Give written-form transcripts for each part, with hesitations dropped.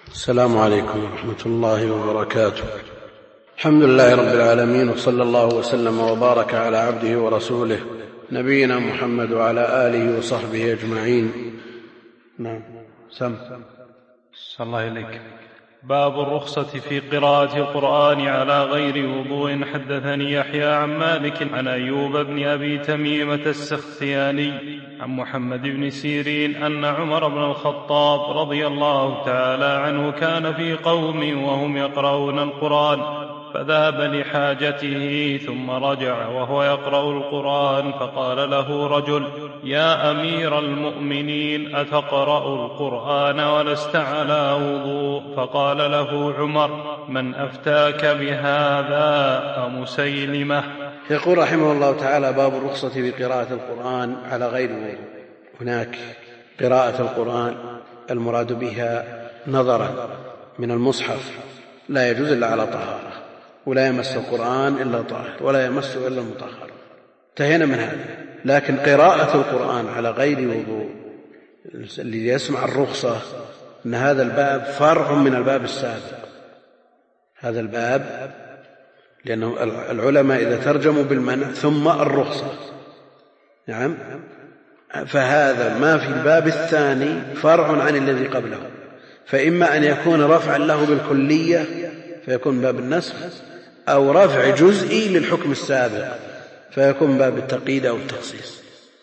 السلام عليكم ورحمة الله وبركاته. الحمد لله رب العالمين، وصلى الله وسلم وبارك على عبده ورسوله نبينا محمد وعلى آله وصحبه أجمعين. نعم. صلى الله إليك. باب الرخصة في قراءة القرآن على غير وضوء. حدثني يحيى عن مالك عن أيوب بن أبي تميمة السختياني عن محمد بن سيرين أن عمر بن الخطاب رضي الله تعالى عنه كان في قوم وهم يقرؤون القرآن، فذهب لحاجته ثم رجع وهو يقرأ القرآن، فقال له رجل: يا أمير المؤمنين، أتقرأ القرآن ولست على وضوء؟ فقال له عمر: من أفتاك بهذا أمسيلمة؟ يقول رحمه الله تعالى: باب الرخصة في قراءة القرآن على غير وضوء. هناك قراءة القرآن المراد بها نظرا من المصحف لا يجوز إلا على طهارة، ولا يمس القرآن إلا طاهر، ولا يمسه إلا المطهر، انتهينا من هذا. لكن قراءة القرآن على غير وضوء، اللي يسمع الرخصة أن هذا الباب فرع من الباب السابق. هذا الباب لأن العلماء إذا ترجموا بالمنع ثم الرخصة، نعم، فهذا ما في الباب الثاني فرع عن الذي قبله، فإما أن يكون رفعا له بالكلية فيكون باب النسخ، أو رفع جزئي للحكم السابق فيكون باب التقييد أو التخصيص.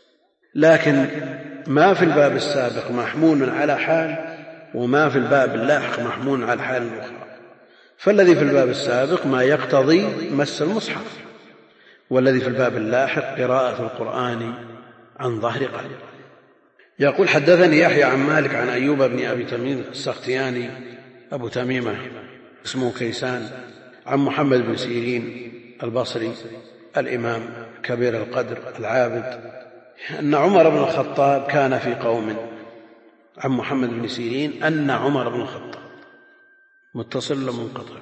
لكن ما في الباب السابق محمول على حال، وما في الباب اللاحق محمول على حال أخرى. فالذي في الباب السابق ما يقتضي مس المصحف، والذي في الباب اللاحق قراءة القرآن عن ظهر قلب. يقول: حدثني يحيى عن مالك عن أيوب بن أبي تميمة السختياني، أبو تميمة اسمه كيسان، عن محمد بن سيرين البصري الإمام كبير القدر العابد، أن عمر بن الخطاب كان في قوم. عن محمد بن سيرين أن عمر بن الخطاب، متصل منقطع؟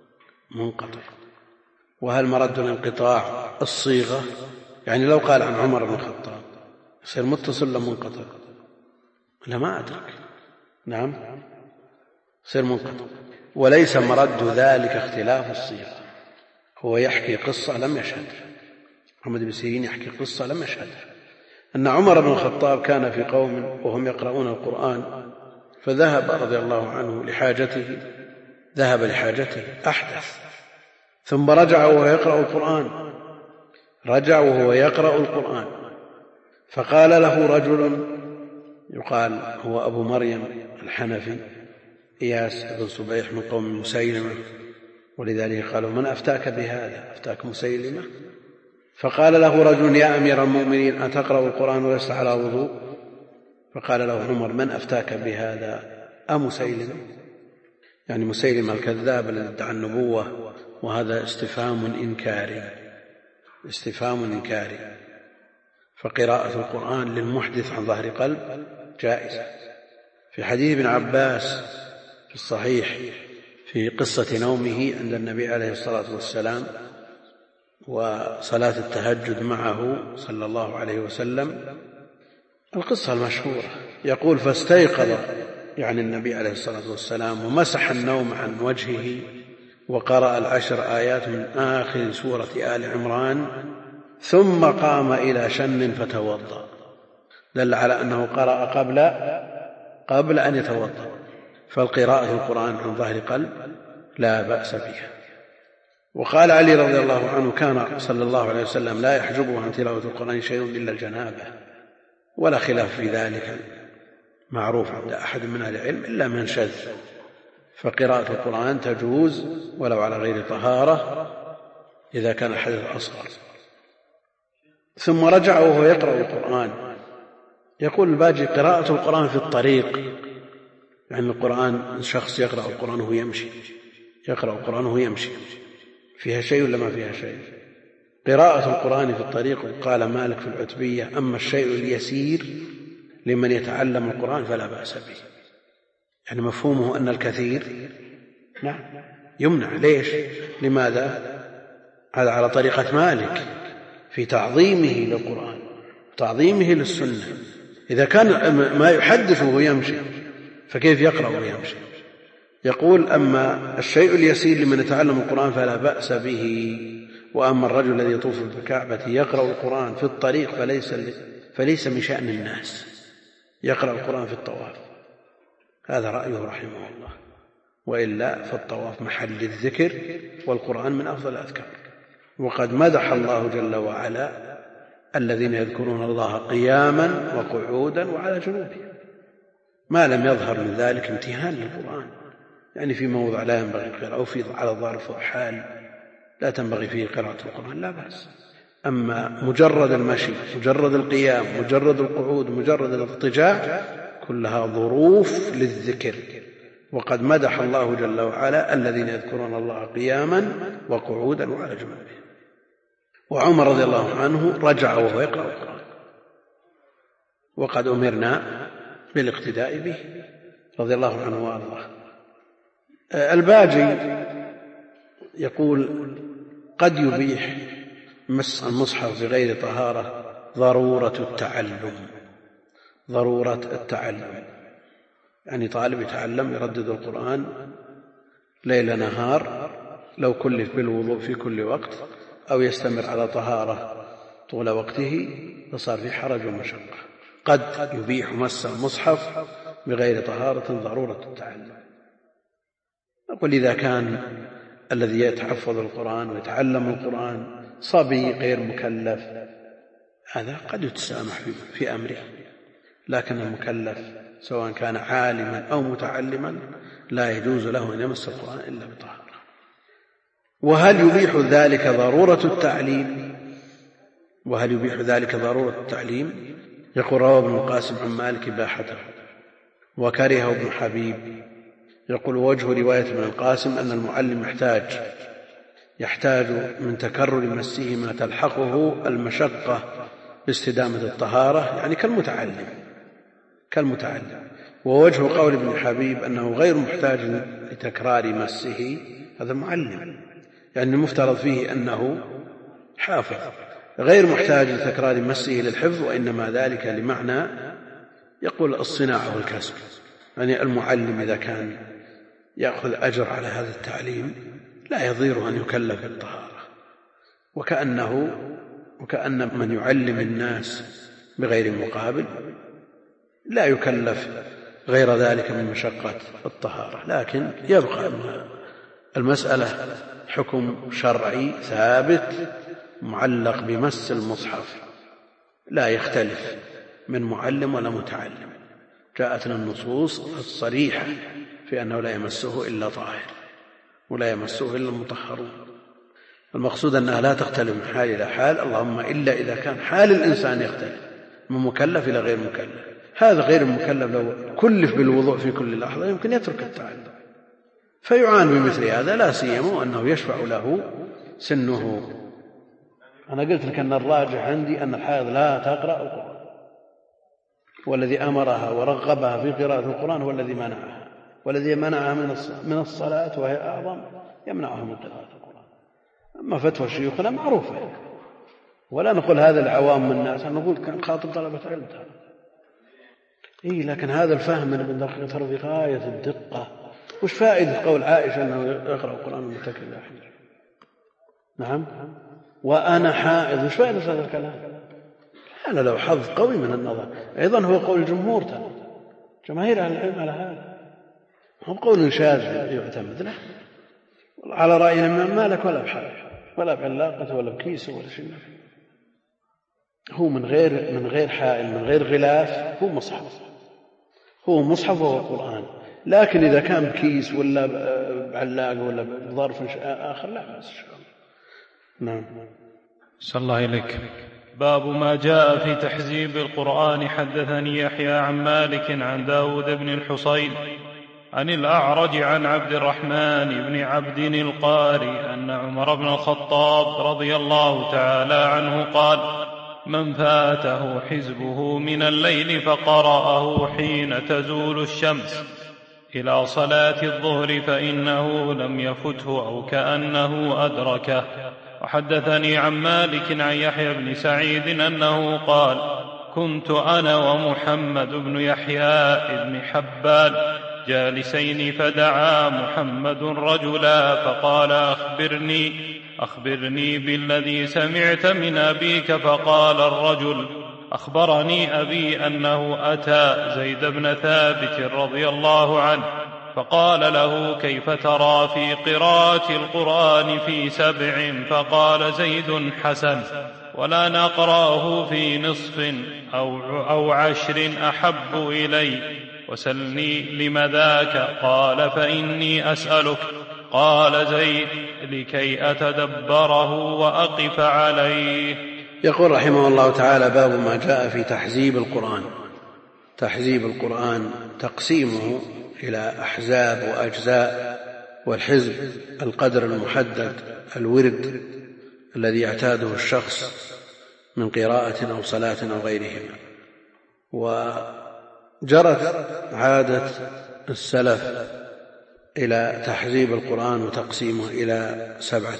منقطع. وهل مرد الانقطاع الصيغة؟ يعني لو قال عن عمر بن الخطاب يصير متصل منقطع؟ لا، ما أدرك. نعم، يصير منقطع. وليس مرد ذلك اختلاف الصيغة، هو يحكي قصة لم يشهد. محمد بن سيرين يحكي قصة لم يشهد. أن عمر بن الخطاب كان في قوم وهم يقرؤون القرآن، فذهب رضي الله عنه لحاجته، ذهب لحاجته أحدث، ثم رجع وهو يقرأ القرآن، رجع وهو يقرأ القرآن، فقال له رجل يقال هو أبو مريم الحنفي إياس بن صبيح من قوم مسيلمة، ولذلك قالوا: من أفتاك بهذا؟ أفتاك مسيلمة؟ فقال له رجل: يا أمير المؤمنين، أتقرأ القرآن ولست على وضوء؟ فقال له عمر: من أفتاك بهذا أمسيلمة؟ يعني مسيلمة الكذاب الذي ادعى النبوة. وهذا استفهام إنكاري، استفهام إنكاري. فقراءة القرآن للمحدث عن ظهر قلب جائزة. في حديث ابن عباس في الصحيح في قصة نومه عند النبي عليه الصلاة والسلام وصلاة التهجد معه صلى الله عليه وسلم، القصة المشهورة، يقول: فاستيقظ، يعني النبي عليه الصلاة والسلام، ومسح النوم عن وجهه، وقرأ 10 آيات من آخر سورة آل عمران، ثم قام إلى شن فتوضأ. دل على أنه قرأ قبل أن يتوضأ. فالقراءة القرآن عن ظهر قلب لا بأس بها. وقال علي رضي الله عنه: كان صلى الله عليه وسلم لا يحجبه عن تلاوة القرآن شيء إلا الجنابة. ولا خلاف في ذلك معروف عند أحد من أهل العلم إلا من شذ. فقراءة القرآن تجوز ولو على غير طهارة إذا كان الحدث أصغر. ثم رجع وهو يقرأ القرآن. يقول الباجي: قراءة القرآن في الطريق، يعني القرآن شخص يقرأ القرآن وهو يمشي، يقرأ القرآن وهو يمشي، فيها شيء ولا ما فيها شيء؟ قراءة القرآن في الطريق، قال مالك في العتبية: أما الشيء اليسير لمن يتعلم القرآن فلا بأس به. يعني مفهومه أن الكثير نعم يمنع. ليش؟ لماذا؟ هذا على طريقة مالك في تعظيمه للقرآن، تعظيمه للسنة. إذا كان ما يحدث وهو يمشي فكيف يقرأ وهو يمشي؟ يقول: أما الشيء اليسير لمن يتعلم القرآن فلا بأس به، وأما الرجل الذي يطوف بالكعبة يقرأ القرآن في الطريق فليس من شأن الناس يقرأ القرآن في الطواف. هذا رأيه رحمه الله، وإلا فالطواف محل الذكر، والقرآن من أفضل الأذكار. وقد مدح الله جل وعلا الذين يذكرون الله قياما وقعودا وعلى جنوبهم، ما لم يظهر من ذلك امتهان للقرآن، يعني في موضع لا ينبغي القراءة، أو على ظرف حال لا تنبغي فيه قراءة القرآن لا بأس. أما مجرد المشي، مجرد القيام، مجرد القعود، مجرد الاضطجاع، كلها ظروف للذكر. وقد مدح الله جل وعلا الذين يذكرون الله قياما وقعودا وعلى جنوبهم. وعمر رضي الله عنه رجع وهو يقرأ القرآن، وقد أمرنا بالاقتداء به رضي الله عنه وارضاه. الباجي يقول: قد يبيح مس المصحف بغير طهارة ضرورة التعلم، يعني طالب يتعلم يردد القرآن ليل نهار، لو كلف بالوضوء في كل وقت أو يستمر على طهارة طول وقته فصار في حرج ومشقة. قد يبيح مس المصحف بغير طهارة ضرورة التعلم. أقول: إذا كان الذي يتحفظ القرآن ويتعلم القرآن صبي غير مكلف، هذا قد يتسامح في أمره، لكن المكلف سواء كان عالما أو متعلما لا يجوز له أن يمس القرآن إلا بطهارة. وهل يبيح ذلك ضرورة التعليم؟ يقول: روى ابن القاسم عن مالك إباحته وكرهه ابن حبيب. يقول: وجه رواية ابن القاسم أن المعلم يحتاج من تكرر مسه ما تلحقه المشقة باستدامة الطهارة، يعني كالمتعلم. ووجه قول ابن حبيب أنه غير محتاج لتكرار مسه، هذا المعلم، يعني المفترض فيه أنه حافظ غير محتاج لتكرار مسه للحفظ، وإنما ذلك لمعنى يقول الصناعة والكسب، يعني المعلم إذا كان يأخذ أجر على هذا التعليم لا يضير أن يكلف بالطهارة، وكأن من يعلم الناس بغير مقابل لا يكلف غير ذلك من مشقة الطهارة. لكن يبقى المسألة حكم شرعي ثابت معلق بمس المصحف، لا يختلف من معلم ولا متعلم. جاءتنا النصوص الصريحة في أنه لا يمسه إلا طاهر ولا يمسه إلا المطهرون. المقصود أنها لا تختلف من حال إلى حال، اللهم إلا إذا كان حال الإنسان يختلف من مكلف إلى غير مكلف. هذا غير المكلف لو كلف بالوضوء في كل لحظة يمكن يترك التعلم، فيعان بمثل هذا، لا سيما أنه يشفع له سنه. أنا قلت لك أن الراجح عندي أن الحائض لا تقرأ القرآن، والذي أمرها ورغبها في قراءة القرآن هو الذي منعها، والذي منعها من الصلاة وهي أعظم يمنعها من قراءة القرآن. أما فتوى شيوخنا معروفة، ولا نقول هذا العوام من الناس، نقول كان خاطب طلبة علم. لكن هذا الفهم من ابن دقيق ترى في غاية الدقة. وش فائدة قول عائشة أنه يقرأ القرآن متكئ لا حجر؟ نعم، وأنا حائض، وش فائدة هذا الكلام؟ أنا لو حظ قوي من النظر. أيضا هو قول الجمهور، ترى جماهير أهل العلم على هذا، هو قول شاذ يعتمد له على رأينا من مالك ولا بحال ولا بعلاقة ولا بكيس ولا شيء. هو من غير حائل من غير غلاف، هو مصحف وهو قرآن. لكن إذا كان بكيس ولا بعلاقة ولا بظرف آخر لا بأس. نعم. صلى الله إليك. باب ما جاء في تحزيب القرآن. حدثني يحيى عن مالك عن داود بن الحصين عن الأعرج عن عبد الرحمن بن عبد القاري أن عمر بن الخطاب رضي الله تعالى عنه قال: من فاته حزبه من الليل فقرأه حين تزول الشمس إلى صلاة الظهر فإنه لم يفته أو كأنه أدركه. وحدثني عن مالك عن يحيى بن سعيد أنه قال: كنت أنا ومحمد بن يحيى بن حبان جالسين فدعا محمد رجلا فقال أخبرني بالذي سمعت من أبيك. فقال الرجل: أخبرني أبي أنه أتى زيد بن ثابت رضي الله عنه فقال له: كيف ترى في قراءة القرآن في 7؟ فقال زيد: حسن، ولا نقرأه في نصف أو 10 أحب إلي. وسلني لم ذاك؟ قال: فإني أسألك. قال زيد: لكي أتدبره وأقف عليه. يقول رحمه الله تعالى: باب ما جاء في تحزيب القرآن، تقسيمه إلى أحزاب وأجزاء، والحزب القدر المحدد، الورد الذي يعتاده الشخص من قراءة أو صلاة أو غيرهما. وجرت عادة السلف إلى تحزيب القرآن وتقسيمه إلى 7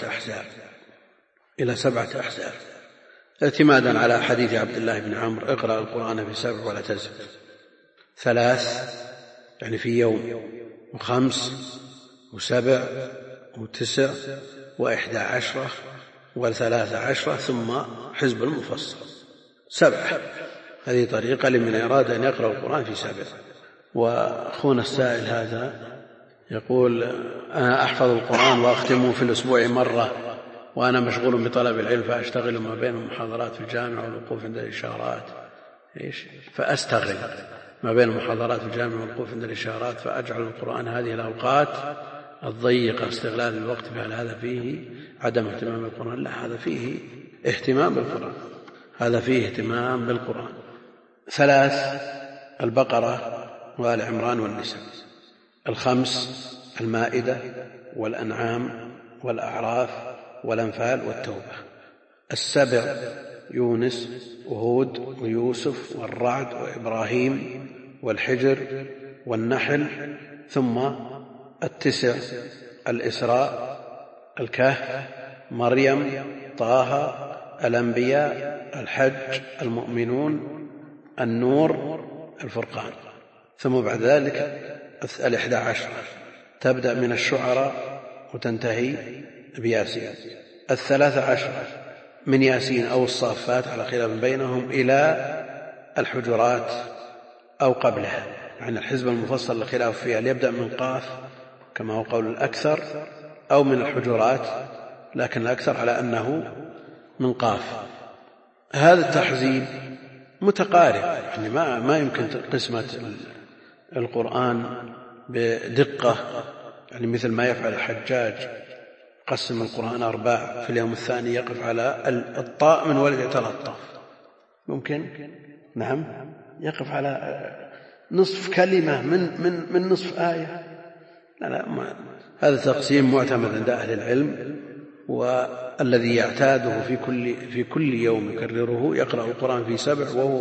أحزاب، اعتمادا على حديث عبد الله بن عمرو: اقرأ القرآن في 7 ولا تزد. 3 يعني في يوم، و5 و7 و9 و11 و13، ثم حزب المفصل 7. هذه طريقة لمن أراد أن يقرأ القرآن في 7. وأخونا السائل هذا يقول: أنا أحفظ القرآن وأختمه في الأسبوع مرة، وأنا مشغول بطلب العلم، فأشتغل ما بين المحاضرات في الجامعة والوقوف عند الإشارات. فأستغل ما بين المحاضرات في الجامعة والوقوف عند الإشارات، فأجعل القرآن هذه الأوقات الضيقة استغلال الوقت. فهل هذا فيه عدم اهتمام بالقرآن؟ لا، هذا فيه اهتمام بالقرآن. 3 البقرة وآل عمران والنساء. 5 المائدة والأنعام والأعراف والأنفال والتوبة. 7 يونس وهود ويوسف والرعد وإبراهيم والحجر والنحل. ثم 9 الإسراء، الكهف، مريم، طه، الأنبياء، الحج، المؤمنون، النور، الفرقان. ثم بعد ذلك 11 تبدأ من الشعراء وتنتهي بياسين. 13 من ياسين أو الصافات على خلاف بينهم إلى الحجرات أو قبلها، يعني الحزب المفصل الخلاف فيها ليبدأ من قاف كما هو قول الأكثر، أو من الحجرات، لكن الأكثر على أنه من قاف. هذا التحزيب متقارب، يعني ما يمكن قسمة القرآن بدقة، يعني مثل ما يفعل الحجاج، قسم القرآن 4، في اليوم الثاني يقف على الطاء من ولد يتلطف، ممكن نعم يقف على نصف كلمة من نصف آية. لا، هذا تقسيم معتمد عند أهل العلم، والذي يعتاده في كل يوم يكرره يقرأ القرآن في 7 وهو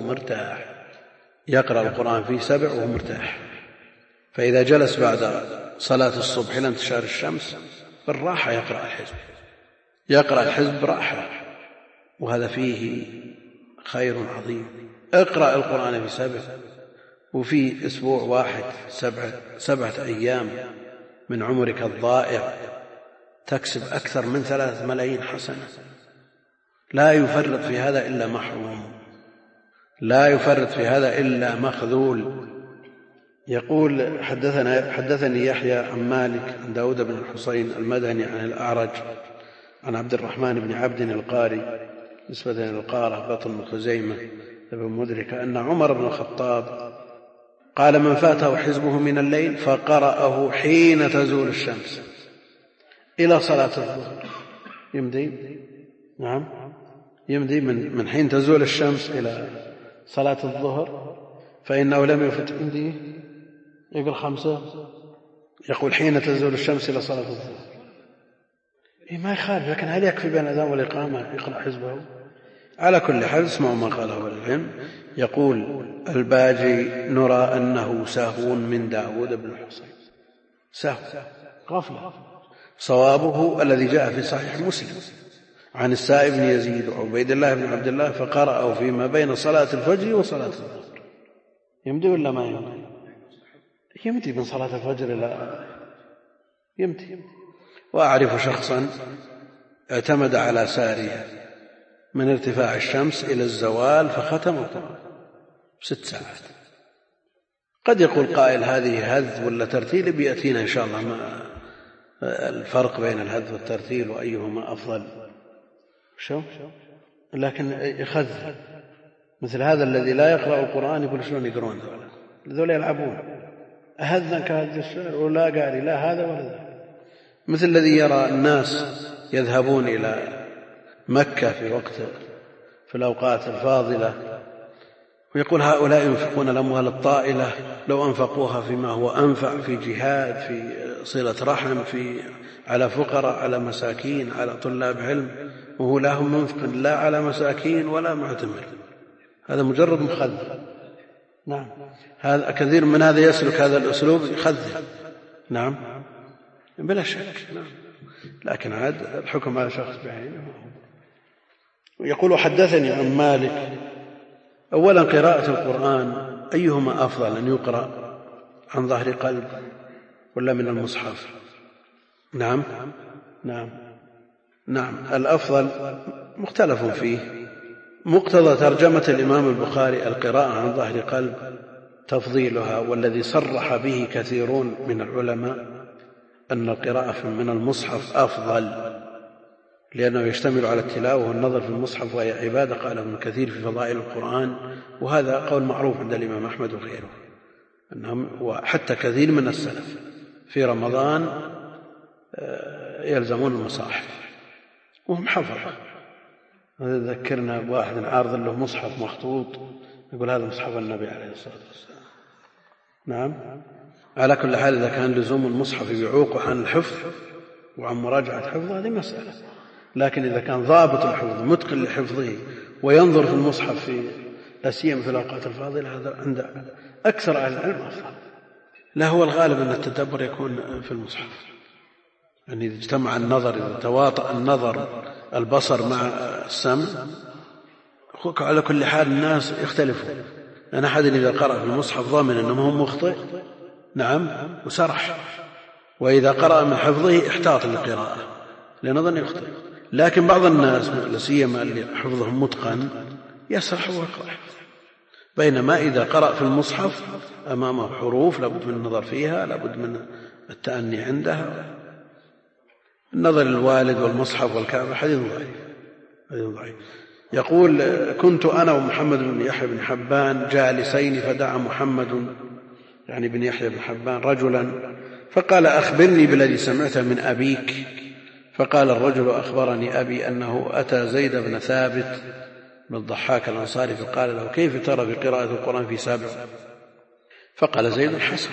مرتاح. فإذا جلس بعد صلاة الصبح إلى انتشار الشمس بالراحة يقرأ الحزب براحة، وهذا فيه خير عظيم. اقرأ القرآن في 7، وفي أسبوع واحد 7 أيام من عمرك الضائع تكسب أكثر من 3 ملايين حسنة. لا يفرط في هذا إلا محروم، لا يفرط في هذا إلا مخذول. يقول: حدثني يحيى عن مالك عن داود بن الحصين المدني عن الأعرج عن عبد الرحمن بن عبد القاري نسبة للقارة بطن خزيمة بن مدركة أن عمر بن الخطاب قال: من فاته حزبه من الليل فقرأه حين تزول الشمس إلى صلاة الظهر. يمضي من حين تزول الشمس إلى صلاة الظهر، فإنه لم يفت. يقول 5 يقول حين تزول الشمس إلى صلاة الظهر. ما يخالف، لكن هل يكفي بين الأذان والإقامة يقرأ حزبه؟ على كل حال اسمعوا ما قاله العلم. يقول الباجي: نرى أنه سهو من داود بن الحصين، سهو غفلة. صوابه الذي جاء في صحيح مسلم عن السائب بن يزيد وعبيد الله بن عبد الله فقرأه فيما بين صلاة الفجر وصلاة الظهر. يمضي ولا ما يمضي؟ يمتي من صلاة الفجر إلى يمتي. وأعرف شخصا اعتمد على سارية من ارتفاع الشمس إلى الزوال فختم القرآن 6 ساعات. قد يقول قائل هذه هذ ولا ترتيل، بيأتينا إن شاء الله ما الفرق بين الهذ والترتيل وأيهما أفضل. شو؟ لكن يخذ مثل هذا الذي لا يقرأ القرآن يقول شلون يقرون ذولا يلعبون أهذا كهذا الشعر ولا قاري لا هذا ولا ذا. مثل الذي يرى الناس يذهبون إلى مكة في الأوقات الفاضلة ويقول هؤلاء ينفقون الأموال الطائلة لو أنفقوها فيما هو أنفع، في جهاد، في صلة رحم، على فقراء، على مساكين، على طلاب علم، وهو لا هم منفق لا على مساكين ولا معتمر. هذا مجرد مخذل. نعم، هذا كثير من هذا يسلك هذا الأسلوب يخذل. نعم بلا شك. نعم. لكن عاد الحكم على شخص بعينه. يقول حدثني عن مالك. أولا قراءة القرآن أيهما أفضل، أن يقرأ عن ظهر قلب ولا من المصحف؟ نعم نعم نعم الأفضل مختلف فيه. مقتضى ترجمة الإمام البخاري القراءة عن ظهر قلب تفضيلها، والذي صرح به كثيرون من العلماء أن القراءة من المصحف أفضل، لأنه يشتمل على التلاوة والنظر في المصحف وهي عبادة، قال ابن كثير في فضائل القرآن، وهذا قول معروف عند الإمام أحمد وغيره، وحتى كثير من السلف في رمضان يلزمون المصاحف وهم حفظ. ذكرنا بواحد عارض له مصحف مخطوط يقول هذا مصحف النبي عليه الصلاة والسلام. نعم. على كل حال إذا كان لزوم المصحف يعوق عن الحفظ وعن مراجعة حفظه هذه مسألة، لكن إذا كان ضابط الحفظ متقن لحفظه وينظر في المصحف في لا سيما في الأوقات الفاضلة، هذا عند أكثر أهل العلم أفضل. لا هو الغالب أن التدبر يكون في المصحف، أن إذا اجتمع النظر، إذا تواطأ النظر البصر مع السمع، على كل حال الناس يختلفون. أنا أحد إذا قرأ في المصحف ضامن أنه هم مخطئ، نعم، وسرح، وإذا قرأ من حفظه احتاط للقراءة لأنه ظن يخطئ. لكن بعض الناس لا سيما اللي حفظهم متقن يسرح ويقرأ، بينما إذا قرأ في المصحف أمامه حروف لابد من النظر فيها، لابد من التأني عندها. النظر للوالد والمصحف والكعبة حديث ضعيف. يقول كنت أنا ومحمد بن يحيى بن حبان جالسين فدعا محمد يعني بن يحيى بن حبان رجلا فقال أخبرني بالذي سمعته من أبيك. فقال الرجل أخبرني أبي أنه أتى زيد بن ثابت بن الضحاك الأنصاري فقال له كيف ترى بقراءة القرآن في 7؟ فقال زيد حسن.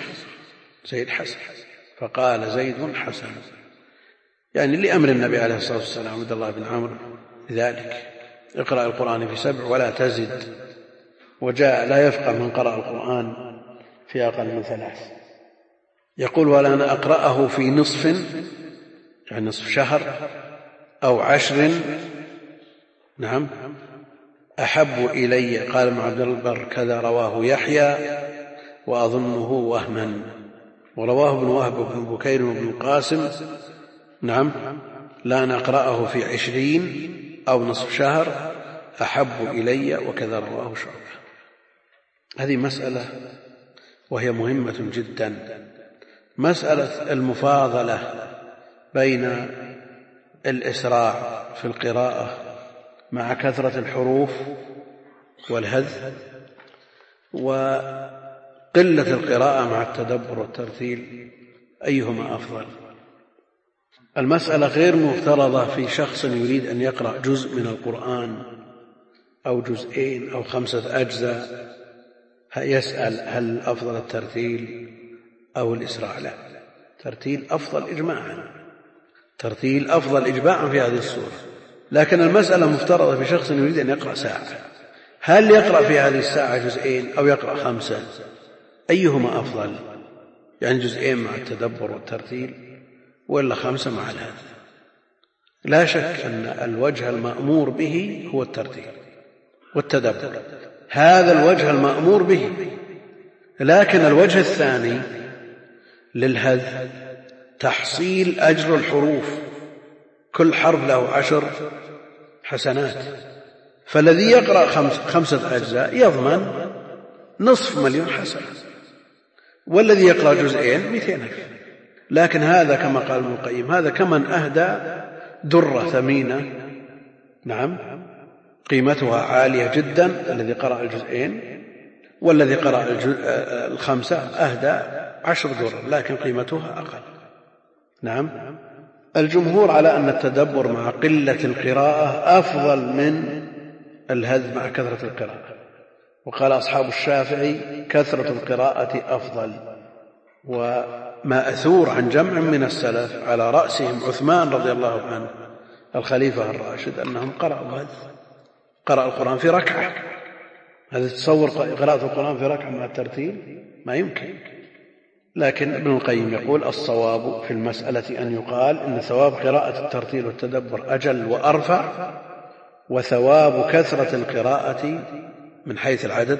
فقال زيد حسن، يعني لأمر النبي عليه الصلاة والسلام عبد الله بن عمرو لذلك، اقرأ القرآن في 7 ولا تزد. وجاء لا يفقه من قرأ القرآن في أقل من 3. يقول ولا أنا أقرأه في نصف، يعني نصف شهر أو 10، نعم، أحب إلي. قال ابن عبد البر كذا رواه يحيى وأظنه وهما، ورواه ابن وهب وابن بكير وابن القاسم، نعم، لا نقرأه في 20 أو نصف شهر أحب إلي، وكذا رواه شعبة. هذه مسألة وهي مهمة جدا، مسألة المفاضلة بين الإسراع في القراءة مع كثرة الحروف والهذ، وقلة القراءة مع التدبر والترتيل، أيهما أفضل؟ المسألة غير مفترضة في شخص يريد أن يقرأ جزء من القرآن أو جزئين أو 5 أجزاء يسأل هل أفضل الترتيل أو الإسراع؟ لا، ترتيل أفضل إجماعا، ترتيل أفضل إجماعا في هذه السورة. لكن المسألة مفترضة في شخص يريد أن يقرأ ساعة، هل يقرأ في هذه الساعة جزئين أو يقرأ 5؟ أيهما أفضل؟ يعني جزئين مع التدبر والترتيل ولا 5 مع الهذا؟ لا شك أن الوجه المأمور به هو الترتيل والتدبر، هذا الوجه المأمور به. لكن الوجه الثاني للهذ تحصيل أجر الحروف، كل حرف له 10 حسنات، فالذي يقرأ 5 أجزاء يضمن 250,000 حسنة، والذي يقرأ جزئين 200,000. لكن هذا كما قال ابن القيم هذا كمن أهدى درة ثمينة، نعم، قيمتها عالية جدا، الذي قرأ الجزئين، والذي قرأ 5 أهدى 10 درر لكن قيمتها أقل. نعم. الجمهور على أن التدبر مع قلة القراءة أفضل من الهذ مع كثرة القراءة، وقال أصحاب الشافعي كثرة القراءة أفضل. وما أثور عن جمع من السلف على رأسهم عثمان رضي الله عنه الخليفة الراشد أنهم قرأ القرآن في ركعة. هذا تصور قراءة القرآن في ركعة مع الترتيل؟ ما يمكن. لكن ابن القيم يقول الصواب في المسألة أن يقال إن ثواب قراءة الترتيل والتدبر أجل وأرفع، وثواب كثرة القراءة من حيث العدد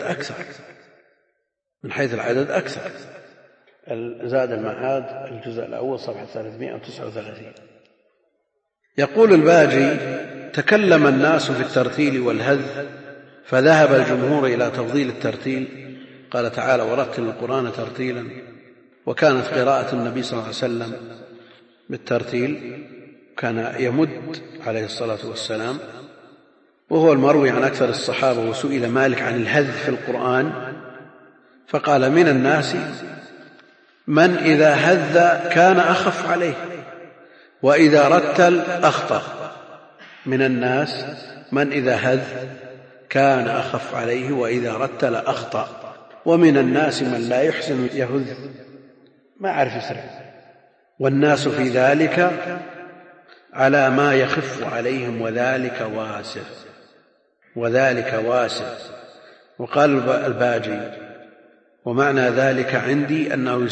أكثر. زاد المعاد الجزء الأول صفحة 339. يقول الباجي تكلم الناس في الترتيل والهذ فذهب الجمهور إلى تفضيل الترتيل. قال تعالى ورتل القرآن ترتيلا، وكانت قراءة النبي صلى الله عليه وسلم بالترتيل، كان يمد عليه الصلاة والسلام، وهو المروي عن أكثر الصحابة. وسئل مالك عن الهذ في القرآن فقال من الناس من إذا هذ كان أخف عليه وإذا رتل أخطأ. من الناس من إذا هذ كان أخف عليه وإذا رتل أخطأ، ومن الناس من لا يحسن يهذ، ما عرف يسرع، والناس في ذلك على ما يخف عليهم وذلك واسع. وقال الباجي ومعنى ذلك عندي أنه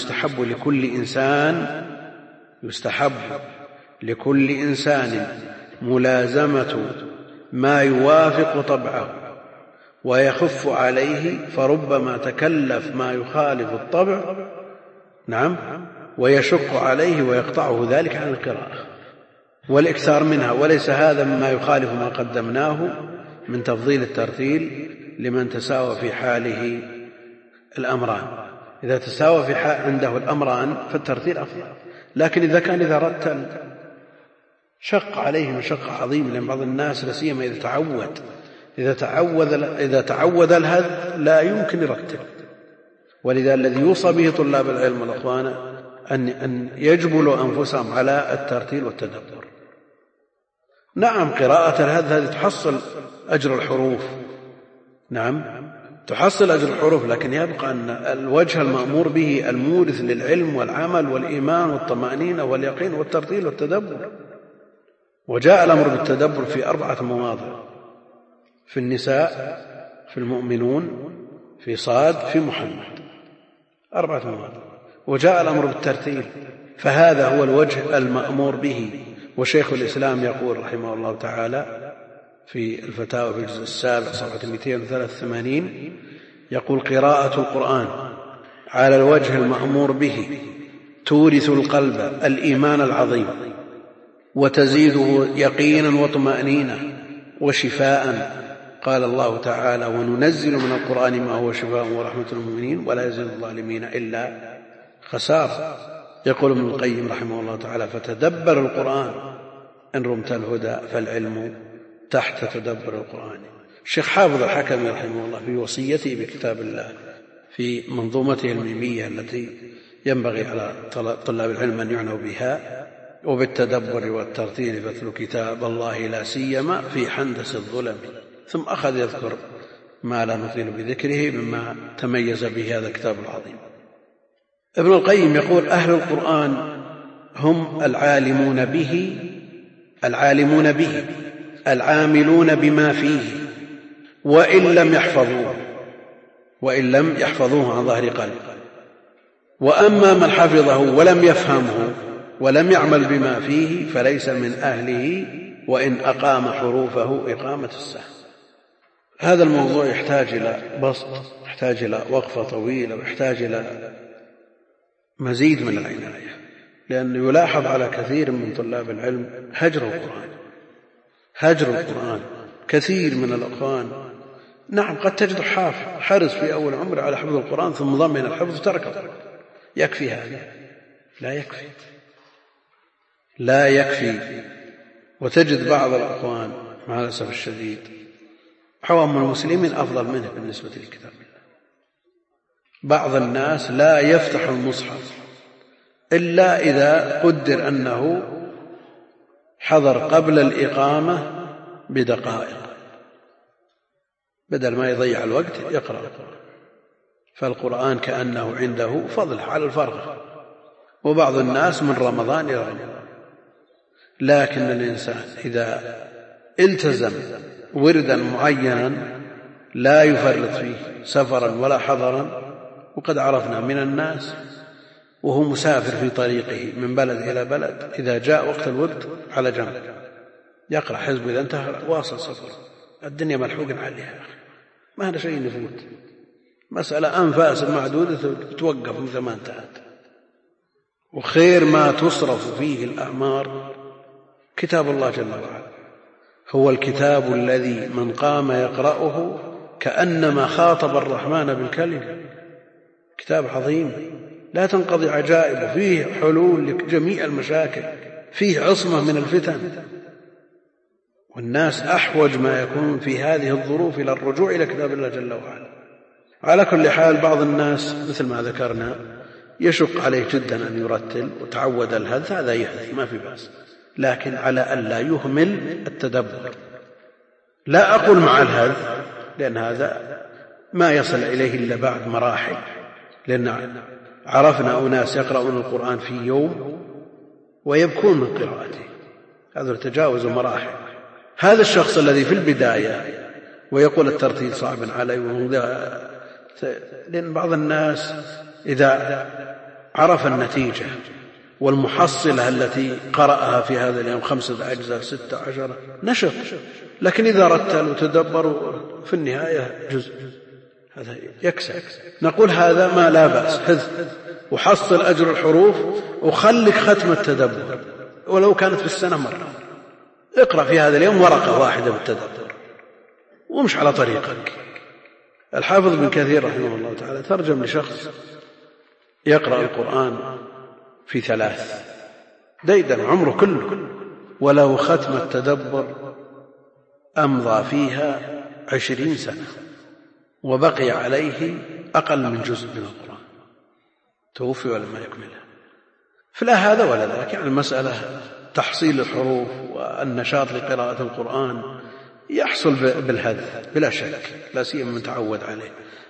يستحب لكل إنسان ملازمة ما يوافق طبعه ويخف عليه، فربما تكلف ما يخالف الطبع، نعم، ويشق عليه ويقطعه ذلك عن القراءة والإكثار منها. وليس هذا مما يخالف ما قدمناه من تفضيل الترتيل لمن تساوى في حاله الأمران. إذا تساوى في عنده الأمران فالترتيل أفضل، لكن إذا رتل شق عليه مشقة عظيمة، لأن بعض الناس لا سيما إذا تعود الهذ لا يمكن يرتل. ولذا الذي يوصى به طلاب العلم والأخوان أن يجبلوا أنفسهم على الترتيل والتدبر. نعم، قراءة الهذ هذه تحصل أجر الحروف، نعم تحصل أجر الحروف، لكن يبقى أن الوجه المأمور به المورث للعلم والعمل والإيمان والطمأنينة واليقين والترتيل والتدبر. وجاء الأمر بالتدبر في 4 مواضع: في النساء، في المؤمنون، في صاد، في محمد، 4 مواضع. وجاء الأمر بالترتيل، فهذا هو الوجه المأمور به. وشيخ الإسلام يقول رحمه الله تعالى في الفتاوى في الجزء 7 صفحة 283 يقول قراءة القرآن على الوجه المأمور به تورث القلب الإيمان العظيم وتزيده يقينا وطمأنينة وشفاء. قال الله تعالى وننزل من القرآن ما هو شفاء ورحمة للمؤمنين ولا يزيد الظالمين إلا خسارة. يقول ابن القيم رحمه الله تعالى فتدبر القرآن إن رمت الهدى فالعلم تحت تدبر القرآن. الشيخ حافظ الحكمي رحمه الله في وصيته بكتاب الله في منظومته الميمية التي ينبغي على طلاب العلم أن يعنوا بها وبالتدبر والترتيل فاتلوا كتاب الله لا سيما في حندس الظلم، ثم أخذ يذكر ما لا نطيل بذكره مما تميز به هذا الكتاب العظيم. ابن القيم يقول أهل القرآن هم العالمون به العاملون بما فيه وإن لم يحفظوه عن ظهر قلب. وأما من حفظه ولم يفهمه ولم يعمل بما فيه فليس من أهله وإن أقام حروفه إقامة السهم. هذا الموضوع يحتاج إلى بسط، يحتاج إلى وقفة طويلة، ويحتاج إلى مزيد من العناية، لأنه يلاحظ على كثير من طلاب العلم هجر القرآن. كثير من الأخوان نعم قد تجد حرص في أول عمره على حفظ القرآن ثم ضمن الحفظ تركه. يكفي هذا؟ لا يكفي. وتجد بعض الأخوان مع الأسف الشديد عوام المسلمين أفضل منه بالنسبة لكتاب الله. بعض الناس لا يفتح المصحف إلا إذا قدر أنه حضر قبل الإقامة بدقائق، بدل ما يضيع الوقت يقرأ القرآن. فالقرآن كأنه عنده فضل على الفرغ. وبعض الناس من رمضان إلى رمضان. لكن الإنسان إذا التزم وردا معينا لا يفرط فيه سفرا ولا حضرا. وقد عرفنا من الناس وهو مسافر في طريقه من بلد إلى بلد إذا جاء وقت الورد على جنب يقرأ حزب، إذا انتهى واصل سفر. الدنيا ملحوق عليها، ما هذا شيء يفوت. مسألة أنفاس معدودة توقف مثل ما انتهت. وخير ما تصرف فيه الأعمار كتاب الله جل وعلا، هو الكتاب الذي من قام يقرأه كأنما خاطب الرحمن بالكلمة. كتاب عظيم لا تنقضي عجائبه، فيه حلول لجميع المشاكل، فيه عصمة من الفتن. والناس أحوج ما يكون في هذه الظروف إلى الرجوع إلى كتاب الله جل وعلا. على كل حال بعض الناس مثل ما ذكرنا يشق عليه جدا أن يرتل وتعود الهذ، هذا يحدث ما في بأس، لكن على أن لا يهمل التدبر. لا أقول مع الهذ، لأن هذا ما يصل إليه إلا بعد مراحل، لأن عرفنا أناس يقرؤون القرآن في يوم ويبكون من قراءته، هذا تجاوز مراحل. هذا الشخص الذي في البداية ويقول الترتيل صعب علي، لأن بعض الناس إذا عرف النتيجة والمحصلة التي قرأها في هذا اليوم 5 أجزاء 16 نشط، لكن إذا رتل وتدبر في النهاية جزء، هذا يكسب. نقول هذا ما لا بأس، حذف وحصل أجر الحروف وخلك ختم التدبر ولو كانت في السنة مرة. اقرأ في هذا اليوم ورقة واحدة بالتدبر ومش على طريقك. الحافظ بن كثير رحمه الله تعالى ترجم لشخص يقرأ القرآن في 3 ديدا عمره كله، ولو ختم التدبر أمضى فيها 20 سنة وبقي عليه أقل من جزء من القرآن، توفي ولم يكملها. فلا هذا ولا ذاك، يعني المسألة تحصيل الحروف والنشاط لقراءة القرآن يحصل بالهذ بلا شك، لا سيما من تعود عليه.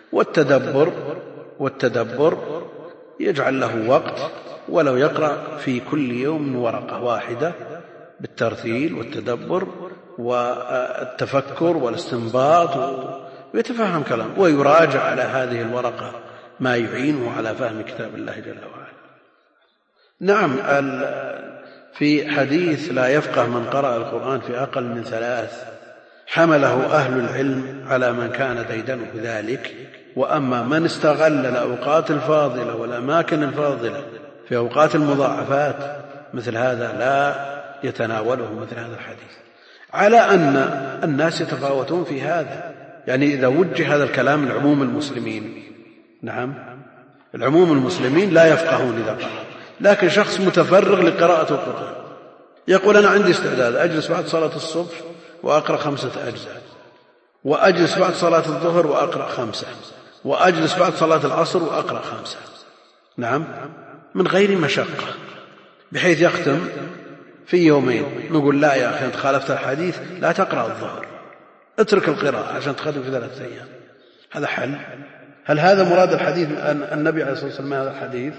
والتدبر يجعل له وقت، ولو يقرأ في كل يوم ورقة واحدة بالترتيل والتدبر والتفكر والاستنباط، ويتفهم كلام ويراجع على هذه الورقة ما يعينه على فهم كتاب الله جل وعلا. نعم، في حديث لا يفقه من قرأ القرآن في أقل من 3 حمله أهل العلم على من كان ديدنه ذلك. وأما من استغل الأوقات الفاضلة والأماكن الفاضلة في أوقات المضاعفات مثل هذا لا يتناوله مثل هذا الحديث، على أن الناس يتفاوتون في هذا. يعني إذا وجه هذا الكلام لعموم المسلمين، نعم العموم المسلمين لا يفقهون إذا قرأ، لكن شخص متفرغ لقراءة القرآن يقول أنا عندي استعداد أجلس بعد صلاة الصبح وأقرأ 5 أجزاء، وأجلس بعد صلاة الظهر وأقرأ 5، وأجلس بعد صلاة العصر وأقرأ 5، نعم من غير مشقة، بحيث يختم في يومين. نقول لا يا أخي أنت خالفت الحديث، لا تقرأ الظهر، اترك القراءة عشان تختم في 3 أيام. هذا حل؟ هل هذا مراد الحديث أن النبي عليه الصلاة والسلام هذا الحديث؟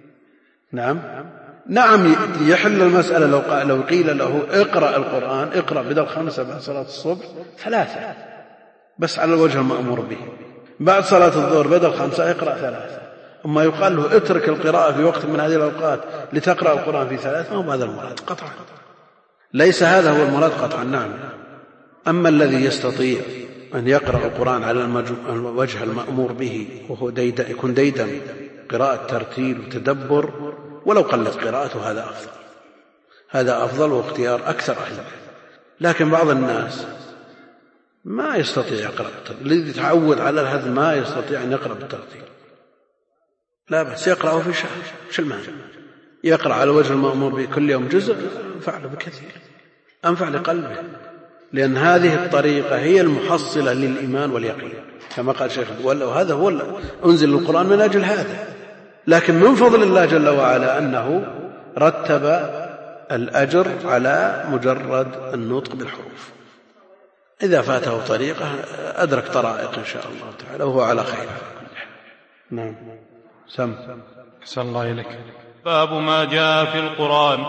نعم يحل المسألة لو قيل له اقرأ القرآن، اقرأ بدل 5 بعد صلاة الصبح 3 بس على الوجه المأمور به، بعد صلاة الظهر بدل 5 اقرأ 3. أما يقال له اترك القراءة في وقت من هذه الأوقات لتقرأ القرآن في 3، ما هو هذا المراد قطعا، ليس هذا هو المراد قطعا. نعم، أما الذي يستطيع أن يقرأ القرآن على الوجه المأمور به وهو يكون ديدا قراءة ترتيل وتدبر، ولو قلت قراءته هذا أفضل واختيار أكثر أهل العلم. لكن بعض الناس ما يستطيع يقرأ بالترتيل، الذي يتعود على هذا ما يستطيع أن يقرأ بالترتيل، لا بس يقرأه في شهر، شو المانع؟ يقرأ على وجه المأمور به كل يوم جزء، أنفع له بكثير، أنفع لقلبه، لأن هذه الطريقة هي المحصلة للإيمان واليقين كما قال الشيخ. وهذا هو أنزل القرآن من أجل هذا. لكن من فضل الله جل وعلا أنه رتب الأجر على مجرد النطق بالحروف. إذا فاته طريقة أدرك طرائق إن شاء الله تعالى وهو على خير. نعم. أحسن الله إليك. باب ما جاء في القرآن.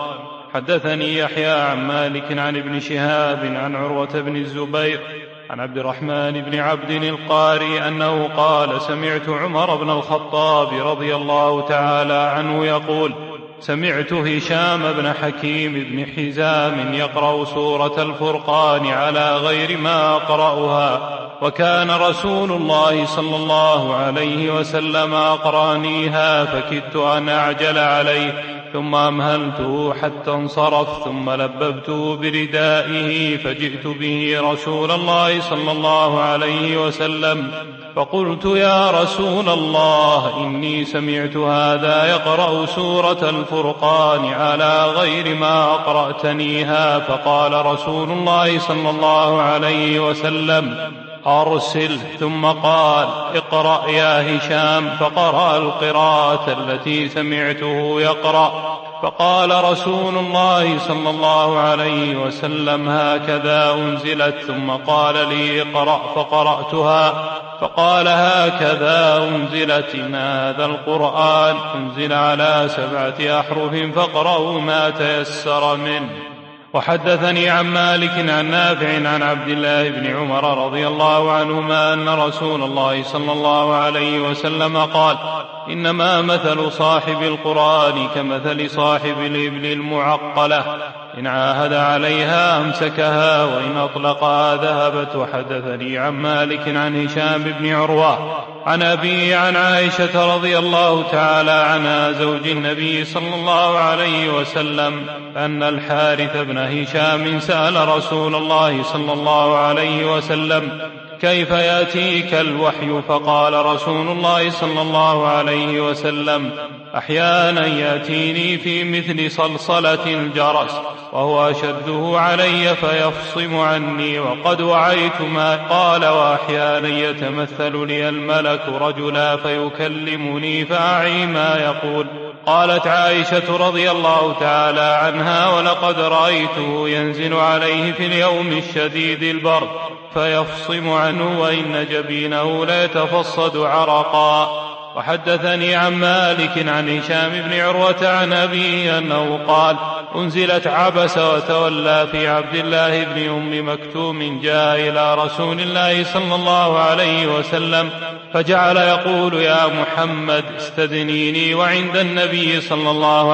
حدثني يحيى عن مالك عن ابن شهاب عن عروة بن الزبير عن عبد الرحمن بن عبد القاري أنه قال: سمعت عمر بن الخطاب رضي الله تعالى عنه يقول: سمعت هشام بن حكيم بن حزام يقرأ سورة الفرقان على غير ما أقرأها، وكان رسول الله صلى الله عليه وسلم أقرانيها، فكدت أن أعجل عليه، ثم أمهلته حتى انصرف، ثم لببته بردائه، فجئت به رسول الله صلى الله عليه وسلم، فقلت: يا رسول الله، إني سمعت هذا يقرأ سورة الفرقان على غير ما أقرأتنيها. فقال رسول الله صلى الله عليه وسلم: أرسل. ثم قال: اقرأ يا هشام، فقرأ القراءة التي سمعته يقرأ. فقال رسول الله صلى الله عليه وسلم: هكذا أنزلت. ثم قال لي: اقرأ، فقرأتها. فقال: هكذا أنزلت. إن هذا القرآن أنزل على 7 أحرف، فاقرأوا ما تيسر منه. وحدثني عن مالك عن نافع عن عبد الله بن عمر رضي الله عنهما أن رسول الله صلى الله عليه وسلم قال: إنما مثل صاحب القرآن كمثل صاحب الإبل المعقلة، إن عاهد عليها أمسكها، وإن أطلقها ذهبت. وحدثني عن مالك عن هشام بن عروة عن أبيه عن عائشة رضي الله تعالى عنها زوج النبي صلى الله عليه وسلم أن الحارث بن هشام سأل رسول الله صلى الله عليه وسلم: كيف يأتيك الوحي؟ فقال رسول الله صلى الله عليه وسلم: أحيانا يأتيني في مثل صلصلة الجرس، وهو أشده علي فيفصم عني، وقد وعيت ما قال. وأحيانا يتمثل لي الملك رجلا فيكلمني فأعي ما يقول. قالت عائشة رضي الله تعالى عنها: ولقد رأيته ينزل عليه في اليوم الشديد البرد فيفصم عنه، وإن جبينه ليتفصد عرقا. وحدثني عن مالك عن هشام بن عروة عن أبيه أنه قال: أنزلت عبس وتولى في عبد الله بن أم مكتوم، جاء إلى رسول الله صلى الله عليه وسلم فجعل يقول: يا محمد استدنيني. وعند النبي صلى الله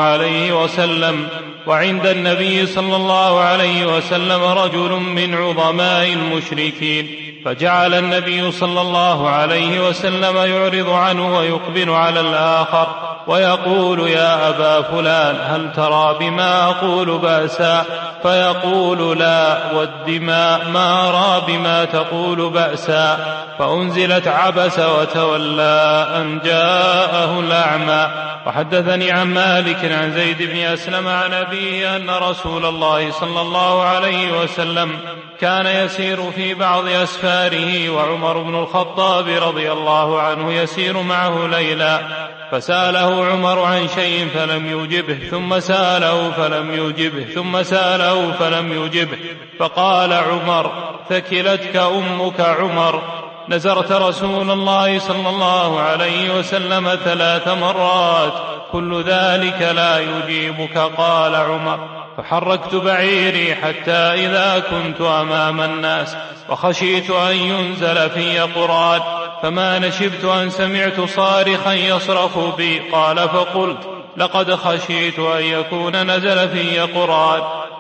عليه وسلم رجل من عظماء المشركين، فجعل النبي صلى الله عليه وسلم يعرض عنه ويقبل على الآخر ويقول: يا أبا فلان، هل ترى بما أقول بأسا؟ فيقول: لا، والدماء ما أرى بما تقول بأسا. فأنزلت عبس وتولى أن جاءه الأعمى. وحدثني عن مالك عن زيد بن أسلم عن أبيه أن رسول الله صلى الله عليه وسلم كان يسير في بعض أسفاره، وعمر بن الخطاب رضي الله عنه يسير معه ليلا، فسأله عمر عن شيء فلم يجبه، ثم سأله فلم يجبه، ثم سأله فلم يجبه، فقال عمر: ثكلتك أمك عمر، نزرت رسول الله صلى الله عليه وسلم 3 مرات، كل ذلك لا يجيبك. قال عمر: فحركت بعيري حتى إذا كنت أمام الناس وخشيت أن ينزل في قرآن، فما نشبت أن سمعت صارخا يصرخ بي. قال: فقلت: لقد خشيت أن يكون نزل في قرآن.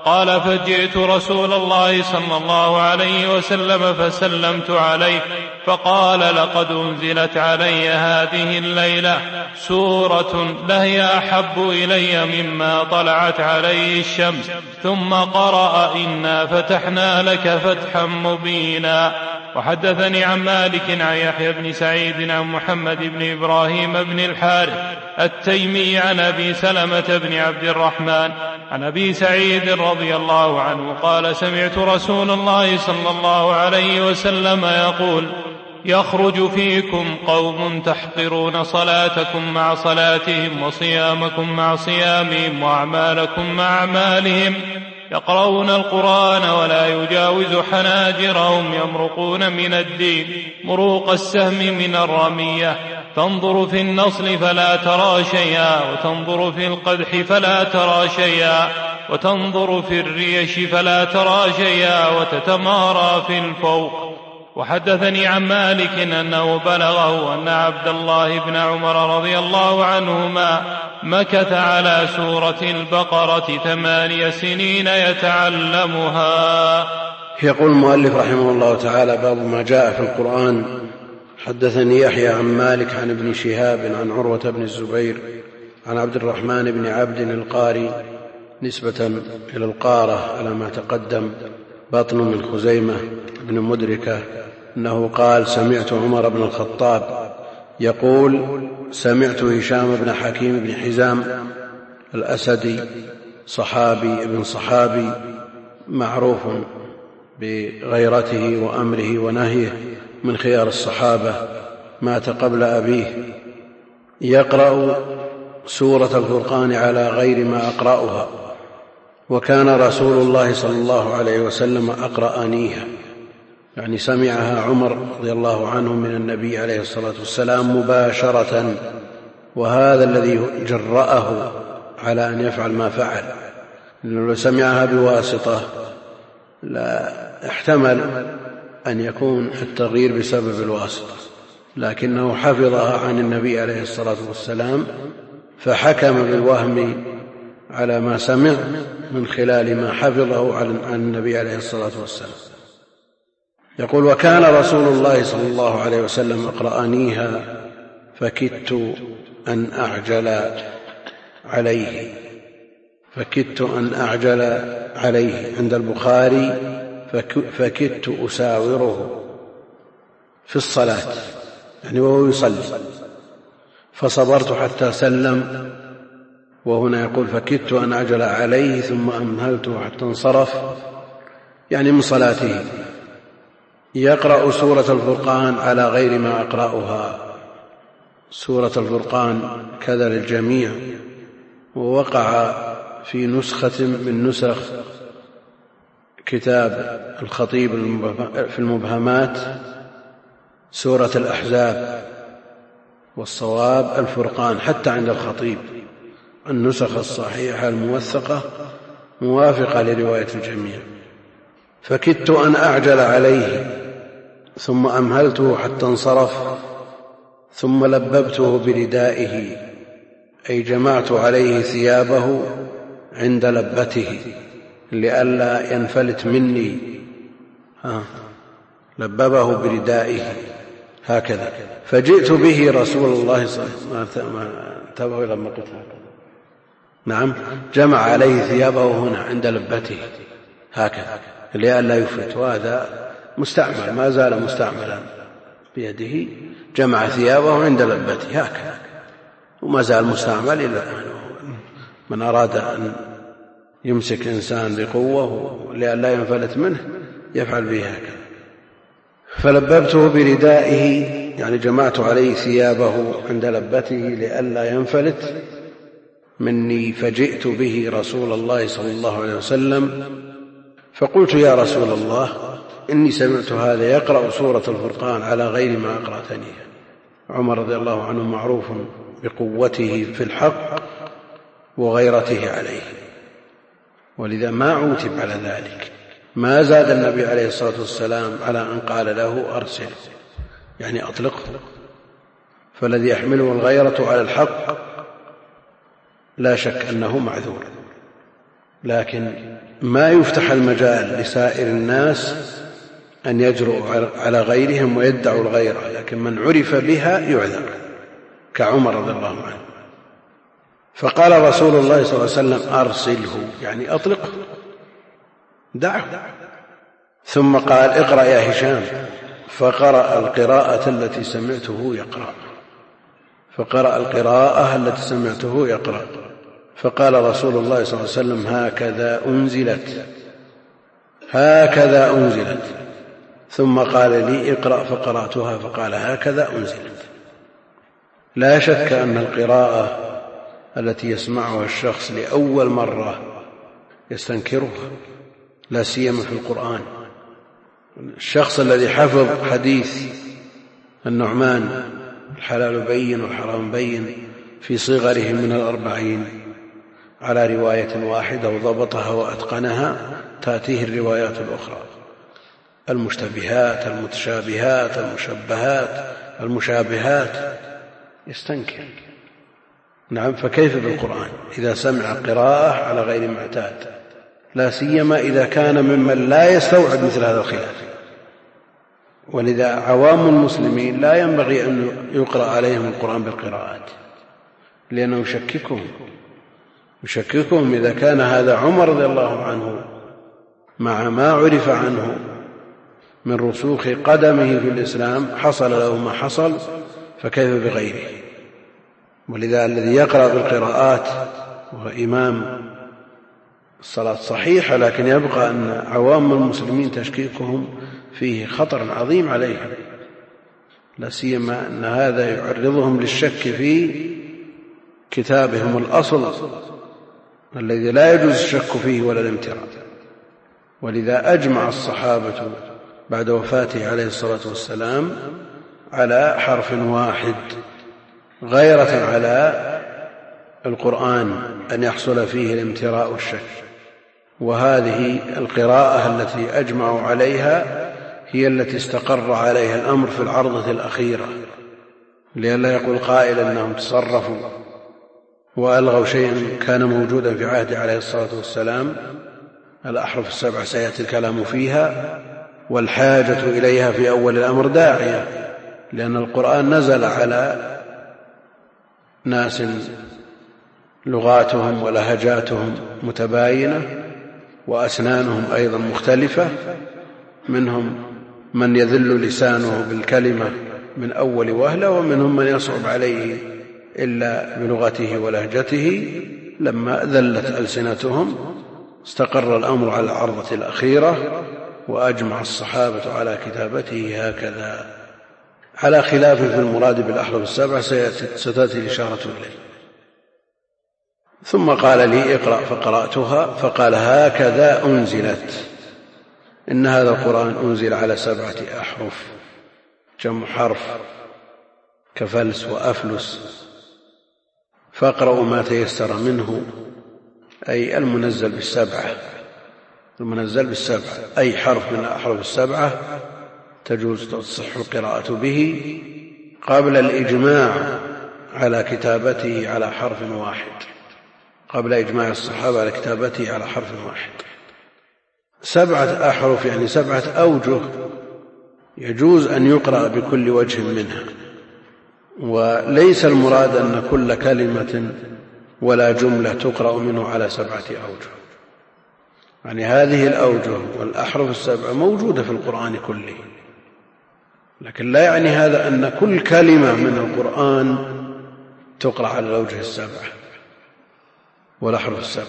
قال فجئت رسول الله صلى الله عليه وسلم فسلمت عليه فقال لقد أنزلت علي هذه الليلة سورة لهي أحب إلي مما طلعت عليه الشمس. ثم قرأ إنا فتحنا لك فتحا مبينا. وحدثني عن مالك عن يحيى بن سعيد عن محمد بن إبراهيم بن الحارث التيمي عن أبي سلمة بن عبد الرحمن عن أبي سعيد رضي الله عنه قال سمعت رسول الله صلى الله عليه وسلم يقول يخرج فيكم قوم تحقرون صلاتكم مع صلاتهم وصيامكم مع صيامهم وأعمالكم مع أعمالهم يقرؤون القرآن ولا يجاوز حناجرهم يمرقون من الدين مروق السهم من الرمية تنظر في النصل فلا ترى شيئا وتنظر في القدح فلا ترى شيئا وتنظر في الريش فلا ترى شيئا وتتمارى في الفوق. وحدثني عن مالك أنه بلغه أن عبد الله بن عمر رضي الله عنهما مكث على سورة البقرة 8 سنين يتعلمها. يقول المؤلف رحمه الله تعالى باب ما جاء في القرآن. حدثني يحيى عن مالك عن ابن شهاب عن عروة بن الزبير عن عبد الرحمن بن عبد القاري نسبة إلى القارة على ما تقدم بطن من خزيمة بن مدركة أنه قال سمعت عمر بن الخطاب يقول سمعت هشام بن حكيم بن حزام الأسدي صحابي ابن صحابي معروف بغيرته وأمره ونهيه من خيار الصحابة مات قبل أبيه يقرأ سورة الفرقان على غير ما أقرأها وكان رسول الله صلى الله عليه وسلم أقرأنيها يعني سمعها عمر رضي الله عنه من النبي عليه الصلاة والسلام مباشرة وهذا الذي جرأه على أن يفعل ما فعل لأنه لو سمعها بواسطة لا احتمل أن يكون التغيير بسبب الواسطة لكنه حفظها عن النبي عليه الصلاة والسلام فحكم بالوهم على ما سمع من خلال ما حفظه عن النبي عليه الصلاة والسلام. يقول وكان رسول الله صلى الله عليه وسلم أقرأنيها فكدت أن أعجل عليه عند البخاري فكدت أساوره في الصلاة يعني وهو يصلي فصبرت حتى سلم. وهنا يقول فكدت أن أعجل عليه ثم أمهلته حتى انصرف يعني من صلاته. يقرأ سورة الفرقان على غير ما أقرأها. سورة الفرقان كذا للجميع ووقع في نسخة من نسخ كتاب الخطيب في المبهمات سورة الأحزاب والصواب الفرقان حتى عند الخطيب النسخ الصحيحة الموثقة موافقة لرواية الجميع. فكدت أن أعجل عليه ثم أمهلته حتى انصرف ثم لببته بردائه أي جمعت عليه ثيابه عند لبته لئلا ينفلت مني لببه بردائه هكذا. فجئت به رسول الله صلى الله عليه وسلم نعم جمع عليه ثيابه هنا عند لبته هكذا لئلا يفلت وهذا مستعمل ما زال مستعملا بيده جمع ثيابه عند لبته هكذا وما زال مستعمل إلى الآن. من أراد أن يمسك إنسان بقوة لئلا ينفلت منه يفعل به هكذا. فلببته بردائه يعني جمعت عليه ثيابه عند لبته لئلا ينفلت مني. فجئت به رسول الله صلى الله عليه وسلم فقلت يا رسول الله إني سمعت هذا يقرأ سورة الفرقان على غير ما أقرأتني. عمر رضي الله عنه معروف بقوته في الحق وغيرته عليه ولذا ما عوتب على ذلك. ما زاد النبي عليه الصلاة والسلام على أن قال له أرسل يعني أطلقه. فالذي يحمله الغيرة على الحق لا شك أنه معذور لكن ما يفتح المجال لسائر الناس أن يجرؤوا على غيرهم ويدعوا الغيرة، لكن من عرف بها يعذر كعمر رضي الله عنه. فقال رسول الله صلى الله عليه وسلم أرسله، يعني أطلقه، دعه. ثم قال اقرأ يا هشام، فقرأ القراءة التي سمعته يقرأ، فقرأ القراءة التي سمعته يقرأ. فقال رسول الله صلى الله عليه وسلم هكذا أنزلت، هكذا أنزلت. ثم قال لي اقرأ، فقرأتها فقال هكذا أنزلت. لا شك أن القراءة التي يسمعها الشخص لأول مرة يستنكرها، لا سيما في القرآن. الشخص الذي حفظ حديث النعمان الحلال بين والحرام بين في صغرهم من 40 على رواية واحدة وضبطها وأتقنها، تأتيه الروايات الأخرى المشتبهات المتشابهات المشبهات المشابهات، يستنكر. نعم، فكيف بالقرآن إذا سمع قراءة على غير معتاد، لا سيما إذا كان ممن لا يستوعب مثل هذا الخلاف. ولذا عوام المسلمين لا ينبغي أن يقرأ عليهم القرآن بالقراءات، لأنه يشككهم إذا كان هذا عمر رضي الله عنه مع ما عرف عنه من رسوخ قدمه في الإسلام حصل له ما حصل، فكيف بغيره؟ ولذا الذي يقرأ بالقراءات وهو إمام الصلاة صحيحة، لكن يبقى أن عوام المسلمين تشكيكهم فيه خطر عظيم عليهم، لا سيما أن هذا يعرضهم للشك في كتابهم الأصل الذي لا يجوز الشك فيه ولا الامتراء. ولذا أجمع الصحابة بعد وفاته عليه الصلاة والسلام على حرف واحد، غيرة على القرآن أن يحصل فيه الامتراء والشك. وهذه القراءة التي أجمعوا عليها هي التي استقر عليها الأمر في العرضة الأخيرة، لئلا يقول قائل أنهم تصرفوا وألغوا شيئا كان موجودا في عهد عليه الصلاة والسلام. الأحرف السبع سيأتي الكلام فيها، والحاجة إليها في أول الأمر داعية، لأن القرآن نزل على ناس لغاتهم ولهجاتهم متباينة وأسنانهم أيضا مختلفة، منهم من يذل لسانه بالكلمة من أول وهلة، ومنهم من يصعب عليه إلا بلغته ولهجته. لما ذلت ألسنتهم استقر الأمر على العرضة الأخيرة، وأجمع الصحابة على كتابته هكذا، على خلاف في المراد بالأحرف السبع ستأتي الإشارة إليه. ثم قال لي اقرأ، فقرأتها فقال هكذا أنزلت. إن هذا القرآن أنزل على 7 أحرف، جمع حرف كفلس وأفلس، فاقرأوا ما تيسر منه، أي المنزل بالسبعة. المنزل بالسبعة أي حرف من الأحرف السبعة تجوز تصح القراءة به قبل الإجماع على كتابته على حرف واحد، قبل إجماع الصحابة على كتابته على حرف واحد. 7 أحرف يعني 7 أوجه يجوز أن يقرأ بكل وجه منها، وليس المراد أن كل كلمة ولا جملة تقرأ منه على 7 أوجه. يعني هذه الأوجه والأحرف السبعة موجودة في القرآن كله، لكن لا يعني هذا أن كل كلمة من القرآن تقرأ على الأوجه 7 والأحرف 7.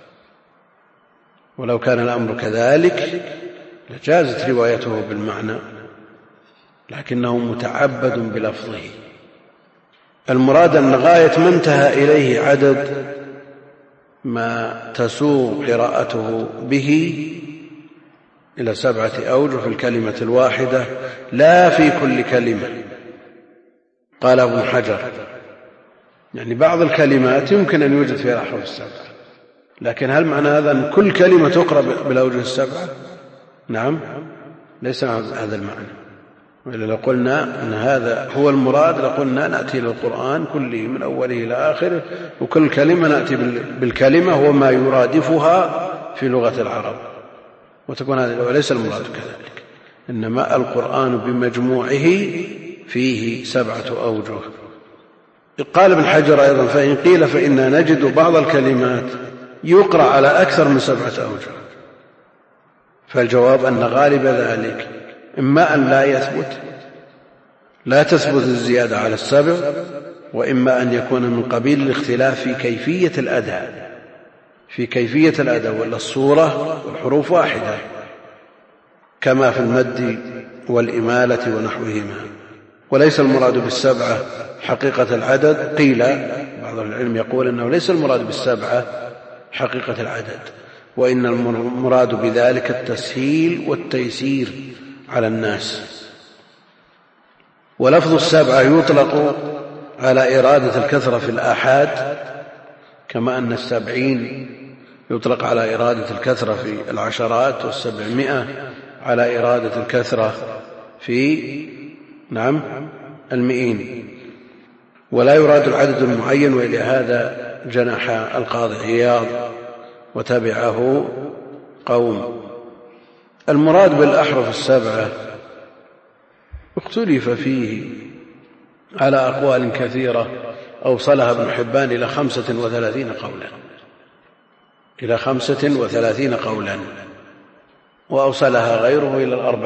ولو كان الأمر كذلك لجازت روايته بالمعنى، لكنه متعبد بلفظه. المراد أن غاية ما انتهى إليه عدد ما تسوغ قراءته به إلى 7 أوجه في الكلمة الواحدة، لا في كل كلمة. قال ابن حجر يعني بعض الكلمات يمكن أن يوجد فيها الأحرف السبعة، لكن هل معنى هذا أن كل كلمة تقرأ بالأوجه 7؟ نعم، ليس هذا المعنى. لو قلنا أن هذا هو المراد لقلنا نأتي للقرآن كله من أوله إلى آخره، وكل كلمة نأتي بالكلمة وما يرادفها في لغة العرب، وتكون هذا وليس المراد كذلك، إنما القرآن بمجموعه فيه 7 أوجه. قال ابن حجر أيضا: فإن قيل فإنا نجد بعض الكلمات يقرأ على أكثر من 7 أوجه، فالجواب أن غالب ذلك إما أن لا تثبت الزيادة على 7، وإما أن يكون من قبيل الاختلاف في كيفية الأداء، ولا الصورة والحروف واحدة كما في المد والإمالة ونحوهما. وليس المراد بال7 حقيقة العدد. قيل بعض العلم يقول أنه ليس المراد بال7 حقيقة العدد، وإن المراد بذلك التسهيل والتيسير على الناس. ولفظ 7 يطلق على إرادة الكثرة في الآحاد، كما أن 70 يطلق على إرادة الكثرة في العشرات، و700 على إرادة الكثرة في المئين، ولا يراد العدد المعين. وإلى هذا جنح القاضي عياض وتبعه قوم. المراد بالأحرف 7 اختلف فيه على أقوال كثيرة، أوصلها ابن حبان إلى 35 قولا، وأوصلها غيره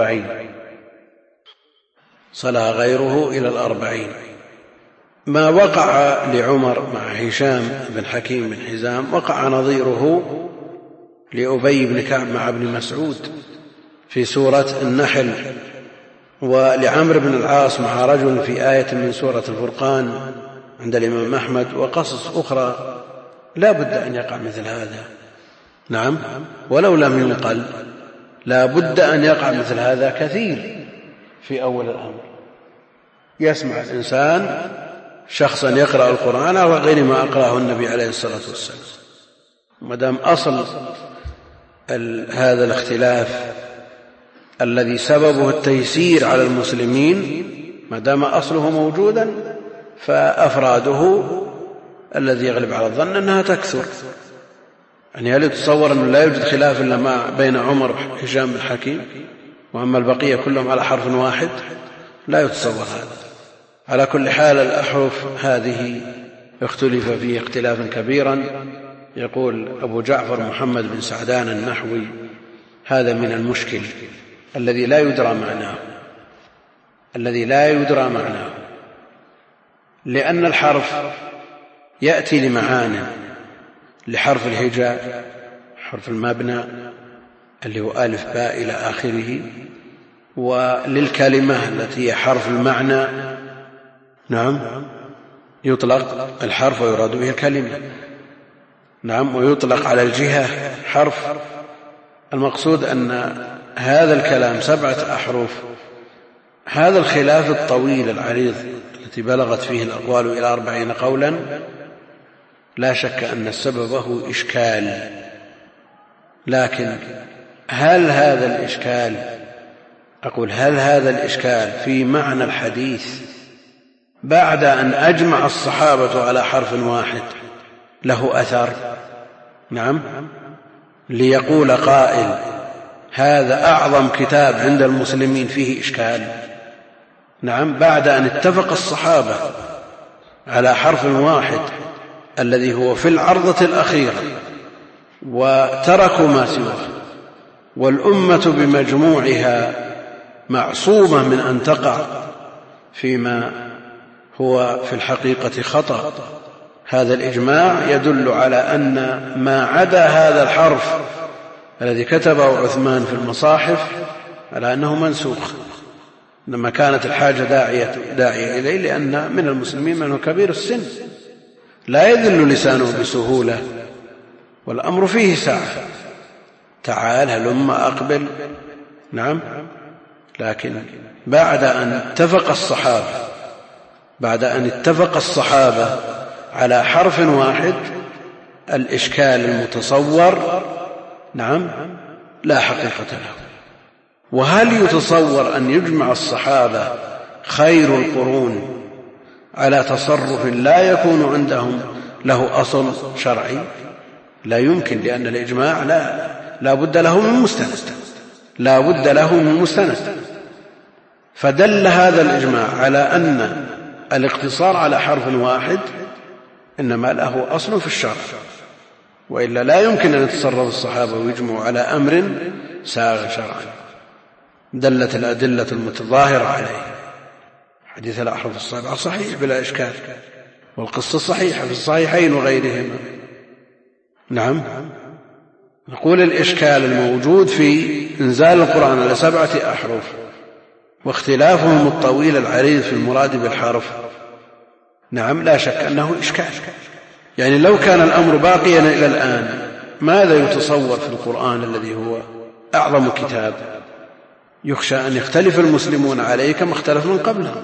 إلى 40. ما وقع لعمر مع هشام بن حكيم بن حزام وقع نظيره لأبي بن كعب مع ابن مسعود في سورة النحل، ولعمرو بن العاص مع رجل في آية من سورة الفرقان عند الإمام أحمد، وقصص أخرى لا بد أن يقع مثل هذا. ولو لم ينقل لا بد أن يقع مثل هذا كثير في أول الأمر. يسمع الإنسان شخصا يقرأ القرآن على غير ما أقرأه النبي عليه الصلاة والسلام. مدام أصل هذا الاختلاف الذي سببه التيسير على المسلمين، مدام أصله موجودا، فأفراده الذي يغلب على الظن أنها تكثر. يعني هل يتصور أنه لا يوجد خلاف إلا ما بين عمر وهشام بن حكيم، وأما البقية كلهم على حرف واحد؟ لا يتصور هذا. على كل حال الأحرف هذه اختلف فيه اختلافا كبيرا. يقول أبو جعفر محمد بن سعدان النحوي: هذا من المشكل الذي لا يدرى معناه، لأن الحرف يأتي لمعاني، لحرف الهجاء، حرف المبنى اللي هو ألف باء إلى آخره، وللكلمة التي هي حرف المعنى يطلق الحرف ويراد به الكلمة، ويطلق على الجهة حرف. المقصود أن هذا الكلام 7 أحرف. هذا الخلاف الطويل العريض التي بلغت فيه الأقوال إلى 40 قولا، لا شك أن سببه إشكال. لكن هل هذا الإشكال في معنى الحديث بعد أن أجمع الصحابة على حرف واحد له أثر؟ ليقول قائل: هذا أعظم كتاب عند المسلمين فيه إشكال. بعد أن اتفق الصحابة على حرف واحد الذي هو في العرضة الأخيرة، وتركوا ما سواه، والأمة بمجموعها معصومة من أن تقع فيما هو في الحقيقة خطأ. هذا الإجماع يدل على أن ما عدا هذا الحرف الذي كتبه عثمان في المصاحف على أنه منسوخ، لما كانت الحاجة داعية إليه، لأن من المسلمين من هو كبير السن لا يذل لسانه بسهولة، والأمر فيه سعة. تعال هلم أقبل. لكن بعد أن اتفق الصحابة على حرف واحد، الإشكال المتصور لا حقيقة له. وهل يتصور أن يجمع الصحابة خير القرون على تصرف لا يكون عندهم له أصل شرعي؟ لا يمكن، لأن الإجماع لا بد له من مستند، فدل هذا الإجماع على أن الاقتصار على حرف واحد إنما له أصل في الشرع، وإلا لا يمكن أن يتصرف الصحابة ويجمعوا على أمر ساغ شرعا دلت الأدلة المتظاهرة عليه. حديث الأحرف السبعة صحيح بلا إشكال، والقصة صحيحة في الصحيحين وغيرهما. نعم، نقول الإشكال الموجود في إنزال القرآن على 7 أحرف واختلافهم الطويل العريض في المراد بالحرف، نعم لا شك أنه إشكال. يعني لو كان الأمر باقيا إلى الآن ماذا يتصور في القرآن الذي هو أعظم كتاب؟ يخشى أن يختلف المسلمون عليه كما اختلف من قبلهم.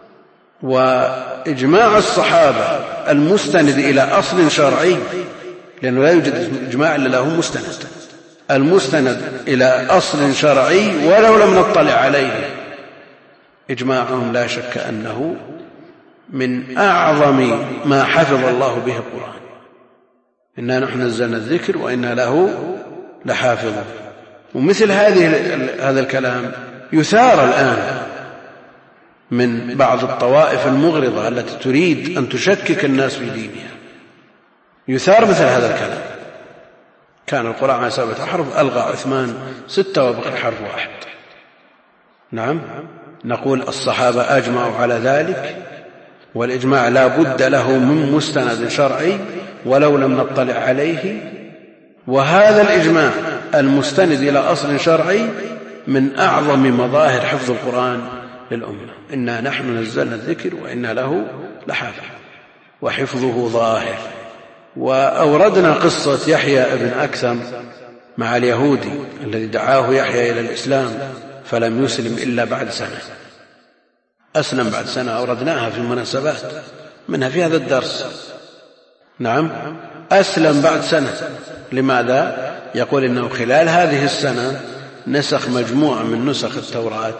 وإجماع الصحابة المستند إلى أصل شرعي، لأنه لا يوجد إجماع إلا له مستند، المستند إلى أصل شرعي ولو لم نطلع عليه، إجماعهم لا شك أنه من أعظم ما حفظ الله به القرآن. إنا نحن نزلنا الذكر وإنا له لحافظون. ومثل هذا الكلام يثار الآن من بعض الطوائف المغرضة التي تريد أن تشكك الناس في دينها، يثار مثل هذا الكلام. كان القرآن على 7 أحرف، ألغى عثمان 6 وبقي حرف واحد. نعم، نقول الصحابة أجمعوا على ذلك، والإجماع لا بد له من مستند شرعي ولو لم نطلع عليه، وهذا الإجماع المستند إلى أصل شرعي من أعظم مظاهر حفظ القرآن للأمة. إنا نحن نزلنا الذكر وإنا له لحافظ، وحفظه ظاهر. وأوردنا قصة يحيى بن أكثم مع اليهودي الذي دعاه يحيى إلى الإسلام فلم يسلم إلا بعد سنة، أسلم بعد سنة، أوردناها في المناسبات منها في هذا الدرس. نعم، أسلم بعد سنة. لماذا؟ يقول إنه خلال هذه السنة نسخ مجموعة من نسخ التوراة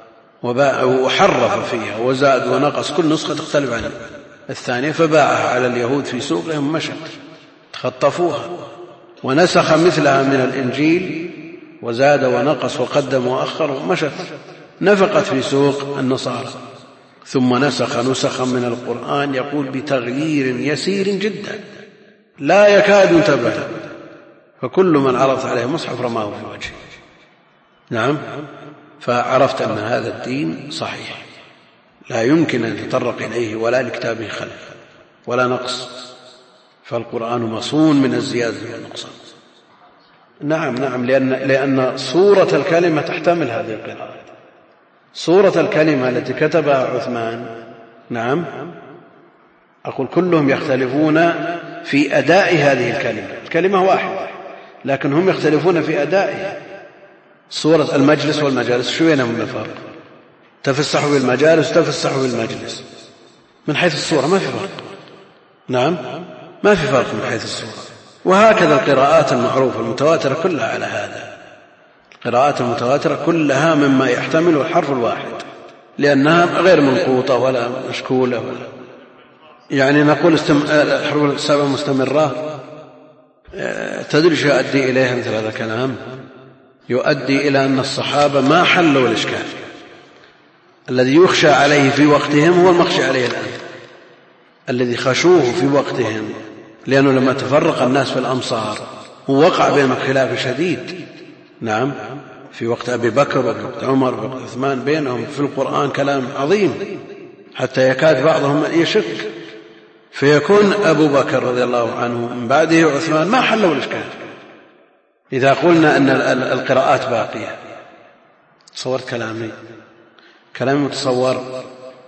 وحرف فيها وزاد ونقص، كل نسخة تختلف عن الثانية، فباعها على اليهود في سوقهم، مشت تخطفوها، ونسخ مثلها من الإنجيل وزاد ونقص وقدم وأخر ومشت، نفقت في سوق النصارى. ثم نسخ نسخا من القرآن يقول بتغيير يسير جدا لا يكاد ينتبه، فكل من عرض عليه مصحف رماه في وجهه. نعم، فعرفت أن هذا الدين صحيح لا يمكن أن يتطرق إليه ولا لكتابه خلف ولا نقص، فالقرآن مصون من الزيادة والنقصان. نعم، لأن صورة الكلمة تحتمل هذه القراءات. صورة الكلمة التي كتبها عثمان، نعم، أقول كلهم يختلفون في أداء هذه الكلمة واحدة، لكن هم يختلفون في أدائها. صورة المجلس والمجالس شو بينهم الفرق؟ تفسح بالمجالس وتفسح بالمجلس، من حيث الصورة ما في فرق. نعم، ما في فرق من حيث الصورة. وهكذا القراءات المعروفة المتواترة كلها على هذا، القراءات المتواترة كلها مما يحتمل الحرف الواحد، لأنها غير منقوطة ولا مشكولة ولا يعني نقول الحروف السبع مستمرة. تدري شو يؤدي إليها مثل هذا الكلام؟ يؤدي إلى أن الصحابة ما حلوا الإشكال الذي يخشى عليه في وقتهم هو المخشى عليه الآن، الذي خشوه في وقتهم، لأنه لما تفرق الناس في الأمصار ووقع بينهم خلاف شديد. نعم، في وقت أبي بكر ووقت عمر ووقت عثمان بينهم في القرآن كلام عظيم حتى يكاد بعضهم يشك، فيكون أبو بكر رضي الله عنه من بعده عثمان ما حلوا الإشكال. إذا قلنا أن القراءات باقية، صورت كلامي متصور.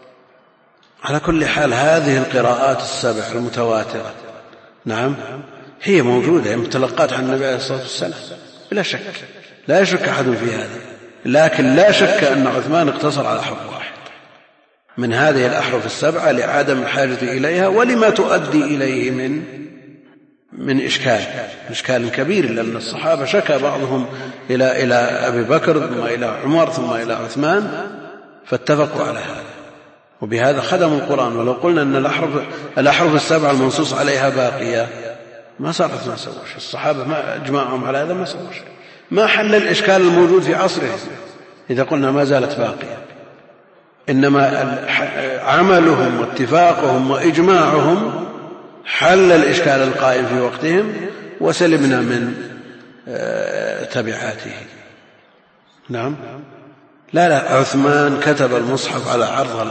على كل حال هذه القراءات السبع المتواترة، نعم، هي موجودة، متلقات عن النبي عليه الصلاة والسلام بلا شك، لا يشك أحد في هذا، لكن لا شك أن عثمان اقتصر على حرف واحد من هذه الأحرف السبعة لعدم الحاجة إليها ولما تؤدي إليه من من إشكال كبير، لأن الصحابة شكى بعضهم إلى أبي بكر ثم إلى عمر ثم إلى عثمان فاتفقوا على هذا، وبهذا خدموا القرآن. ولو قلنا أن الأحرف السبعة المنصوص عليها باقية ما صارت ما سووش الصحابة، ما اجماعهم على هذا ما سووش، ما حل الإشكال الموجود في عصره إذا قلنا ما زالت باقية، إنما عملهم واتفاقهم وإجماعهم حل الإشكال القائم في وقتهم وسلمنا من تبعاته. نعم. لا عثمان كتب المصحف على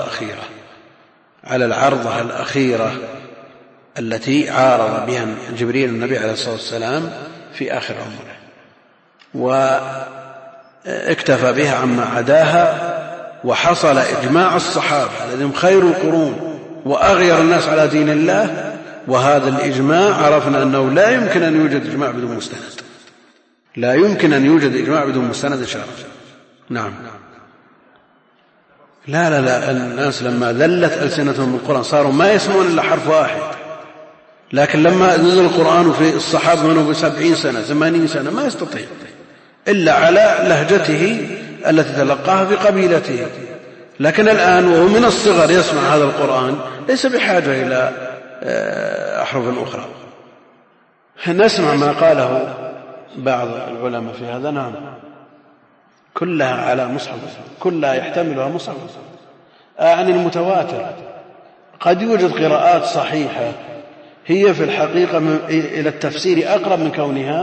العرضة الأخيرة التي عارض بها جبريل النبي عليه الصلاة والسلام في آخر عمره، واكتفى بها عما عداها، وحصل إجماع الصحابة الذين خير القرون وأغير الناس على دين الله، وهذا الإجماع عرفنا أنه لا يمكن أن يوجد إجماع بدون مستند، لا يمكن أن يوجد إجماع بدون مستند شرعي. نعم. لا الناس لما ذلت ألسنتهم بالقرآن صاروا ما يسمعون إلا حرف واحد، لكن لما نزل القرآن في الصحابة منه ب70 سنة 80 سنة ما يستطيع إلا على لهجته التي تلقاها في قبيلته، لكن الآن وهو من الصغر يسمع هذا القرآن ليس بحاجة إلى أحرف أخرى. نسمع ما قاله بعض العلماء في هذا. نعم. كلها على مصحف، كلها يحتملها مصحف عن المتواتر. قد يوجد قراءات صحيحة هي في الحقيقة إلى التفسير أقرب من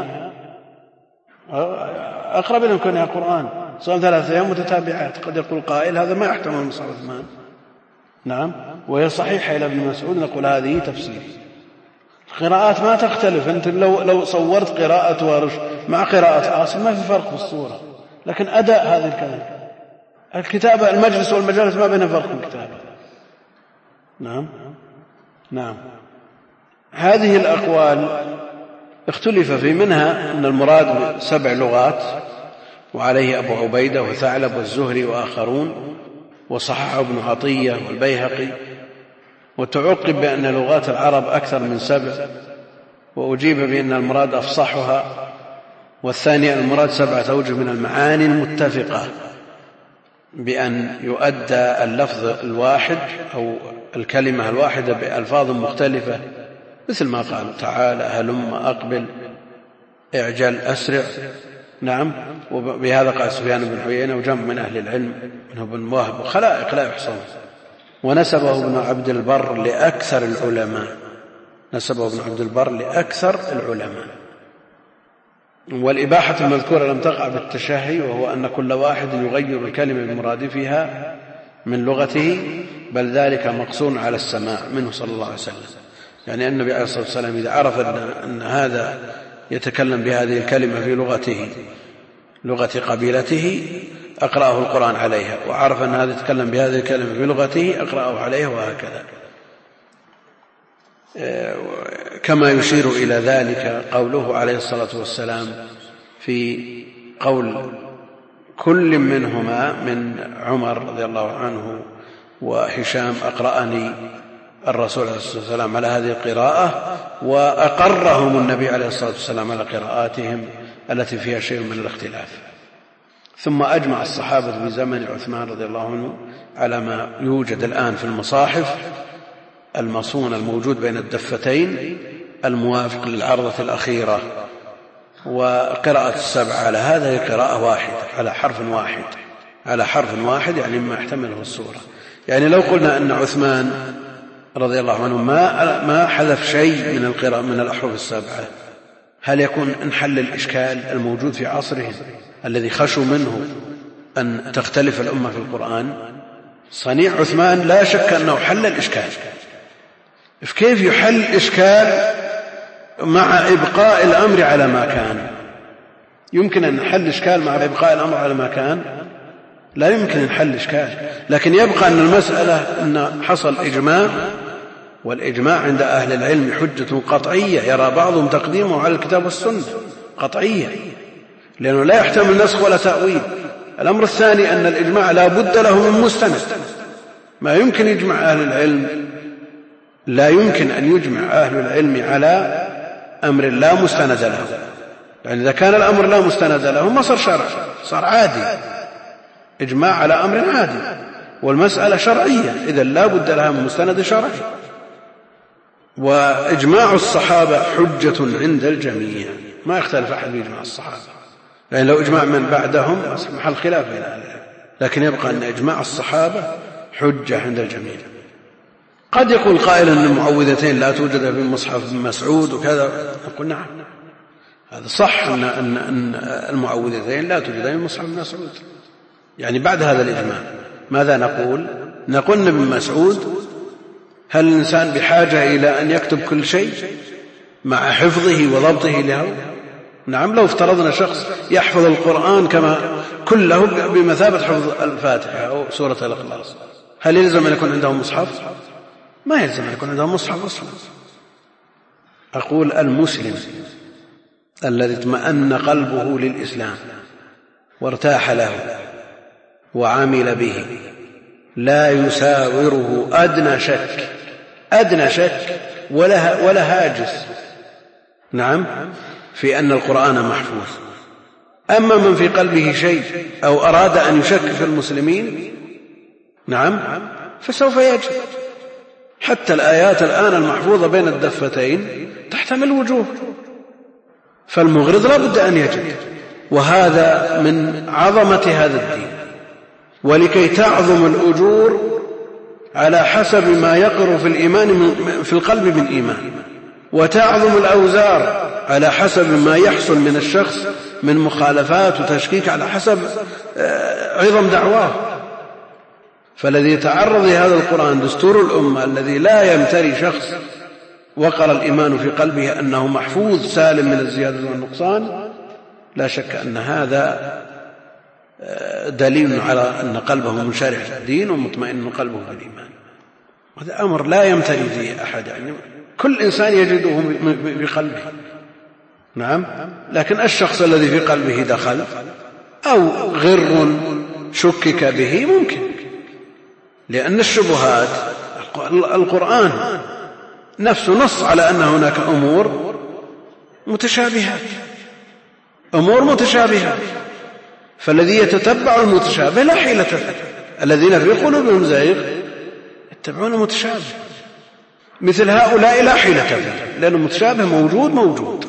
كونها قرآن، صار 3 أيام متتابعات. قد يقول قائل هذا ما يحتمل مصحف عثمان. نعم. وهي صحيحة إلى ابن مسعود نقول هذه تفسير. القراءات ما تختلف، أنت لو صورت قراءة ورش مع قراءة عاصم ما في فرق في الصورة، لكن أداء هذه الكتابة المجلس والمجالس ما بين فرق الكتابة. نعم. هذه الأقوال اختلف في منها أن المراد 7 لغات، وعليه أبو عبيدة وثعلب والزهري وآخرون، وصححه ابن عطية والبيهقي، وتعقب بأن لغات العرب أكثر من 7، وأجيب بأن المراد أفصحها، والثاني المراد 7 أوجه من المعاني المتفقة بأن يؤدى اللفظ الواحد أو الكلمة الواحدة بألفاظ مختلفة، مثل ما قال تعالى هلم أقبل اعجل أسرع. نعم. وبهذا قال سفيان بن عيينة وجمع من أهل العلم منه بن وهب وخلائق لا يحصون. ونسبه ابن عبد البر لأكثر العلماء. والإباحة المذكورة لم تقع بالتشهي، وهو أن كل واحد يغير الكلمة بمرادفها من لغته، بل ذلك مقصور على السماع منه صلى الله عليه وسلم. يعني النبي عليه الصلاة والسلام إذا عرف أن هذا يتكلم بهذه الكلمة في لغة قبيلته أقرأه القرآن عليها، وعرف أن هذا يتكلم بهذه الكلمة في لغته أقرأه عليها، وهكذا. كما يشير إلى ذلك قوله عليه الصلاة والسلام في قول كل منهما من عمر رضي الله عنه وهشام أقرأني الرسول عليه الصلاة والسلام على هذه القراءة، وأقرهم النبي عليه الصلاة والسلام على قراءاتهم التي فيها شيء من الاختلاف. ثم أجمع الصحابة في زمن عثمان رضي الله عنه على ما يوجد الآن في المصاحف المصون الموجود بين الدفتين الموافق للعرضة الأخيرة، وقراءة 7 على هذا هي قراءة واحدة على حرف واحد يعني ما يحتمله السورة. يعني لو قلنا أن عثمان رضي الله عنه ما حذف شيء من الأحرف 7، هل يكون انحل الإشكال الموجود في عصره الذي خشوا منه أن تختلف الأمة في القرآن؟ صنيع عثمان لا شك أنه حل الإشكال. كيف يحل الإشكال مع إبقاء الأمر على ما كان؟ يمكن أن نحل الإشكال مع إبقاء الأمر على ما كان؟ لا يمكن أن نحل الإشكال، لكن يبقى أن المسألة أن حصل إجماع، والإجماع عند أهل العلم حجة قطعية يرى بعضهم تقديمه على الكتاب والسنة قطعية، لأنه لا يحتمل نسخ ولا تأويل. الأمر الثاني أن الإجماع لا بد له من مستند، ما يمكن يجمع أهل العلم، لا يمكن أن يجمع أهل العلم على أمر لا مستند له، يعني إذا كان الأمر لا مستند له ما صار شرع، صار عادي، إجماع على أمر عادي، والمسألة شرعية إذا لا بد لها من مستند شرعي. وإجماع الصحابة حجة عند الجميع، ما يختلف أحد بإجماع الصحابة، لأن لو إجماع من بعدهم محل خلاف بين أهل العلم، لكن يبقى أن إجماع الصحابة حجة عند الجميع. قد يقول قائل أن المعوذتين لا توجد في مصحف ابن مسعود وكذا، نقول نعم هذا صح، أن المعوذتين لا توجد في مصحف ابن مسعود. يعني بعد هذا الإجماع ماذا نقول؟ نقول ابن مسعود هل الإنسان بحاجة إلى أن يكتب كل شيء مع حفظه وضبطه له؟ نعم، لو افترضنا شخص يحفظ القرآن كما كله بمثابة حفظ الفاتحة أو سورة الإخلاص، هل يلزم أن يكون عنده مصحف؟ ما يلزم أن يكون عنده مصحف أصلا. أقول المسلم الذي اطمأن قلبه للإسلام وارتاح له وعمل به لا يساوره أدنى شك ولا هاجس، نعم، في أن القرآن محفوظ. أما من في قلبه شيء أو أراد أن يشك في المسلمين، نعم، فسوف يجد. حتى الآيات الآن المحفوظة بين الدفتين تحتمل وجوه، فالمغرض لا بد أن يجد. وهذا من عظمة هذا الدين. ولكي تعظم الأجور على حسب ما يقر في القلب من إيمان، وتعظم الأوزار على حسب ما يحصل من الشخص من مخالفات وتشكيك على حسب عظم دعواه. فالذي يتعرض لهذا القرآن دستور الأمة الذي لا يمتري شخص وقر الإيمان في قلبه أنه محفوظ سالم من الزيادة والنقصان، لا شك أن هذا دليل على أن قلبه منشرح الدين ومطمئن قلبه بالإيمان. هذا أمر لا يمتري فيه أحد، يعني كل إنسان يجده في قلبه، نعم. لكن الشخص الذي في قلبه دخل أو غر شكك به ممكن، لأن الشبهات القرآن نفسه نص على أن هناك أمور متشابهات، فالذي يتتبع المتشابه لا حيلة له. الذين في قلوبهم زيغ يتبعون المتشابه، مثل هؤلاء لا حيلة له، لأن المتشابه موجود.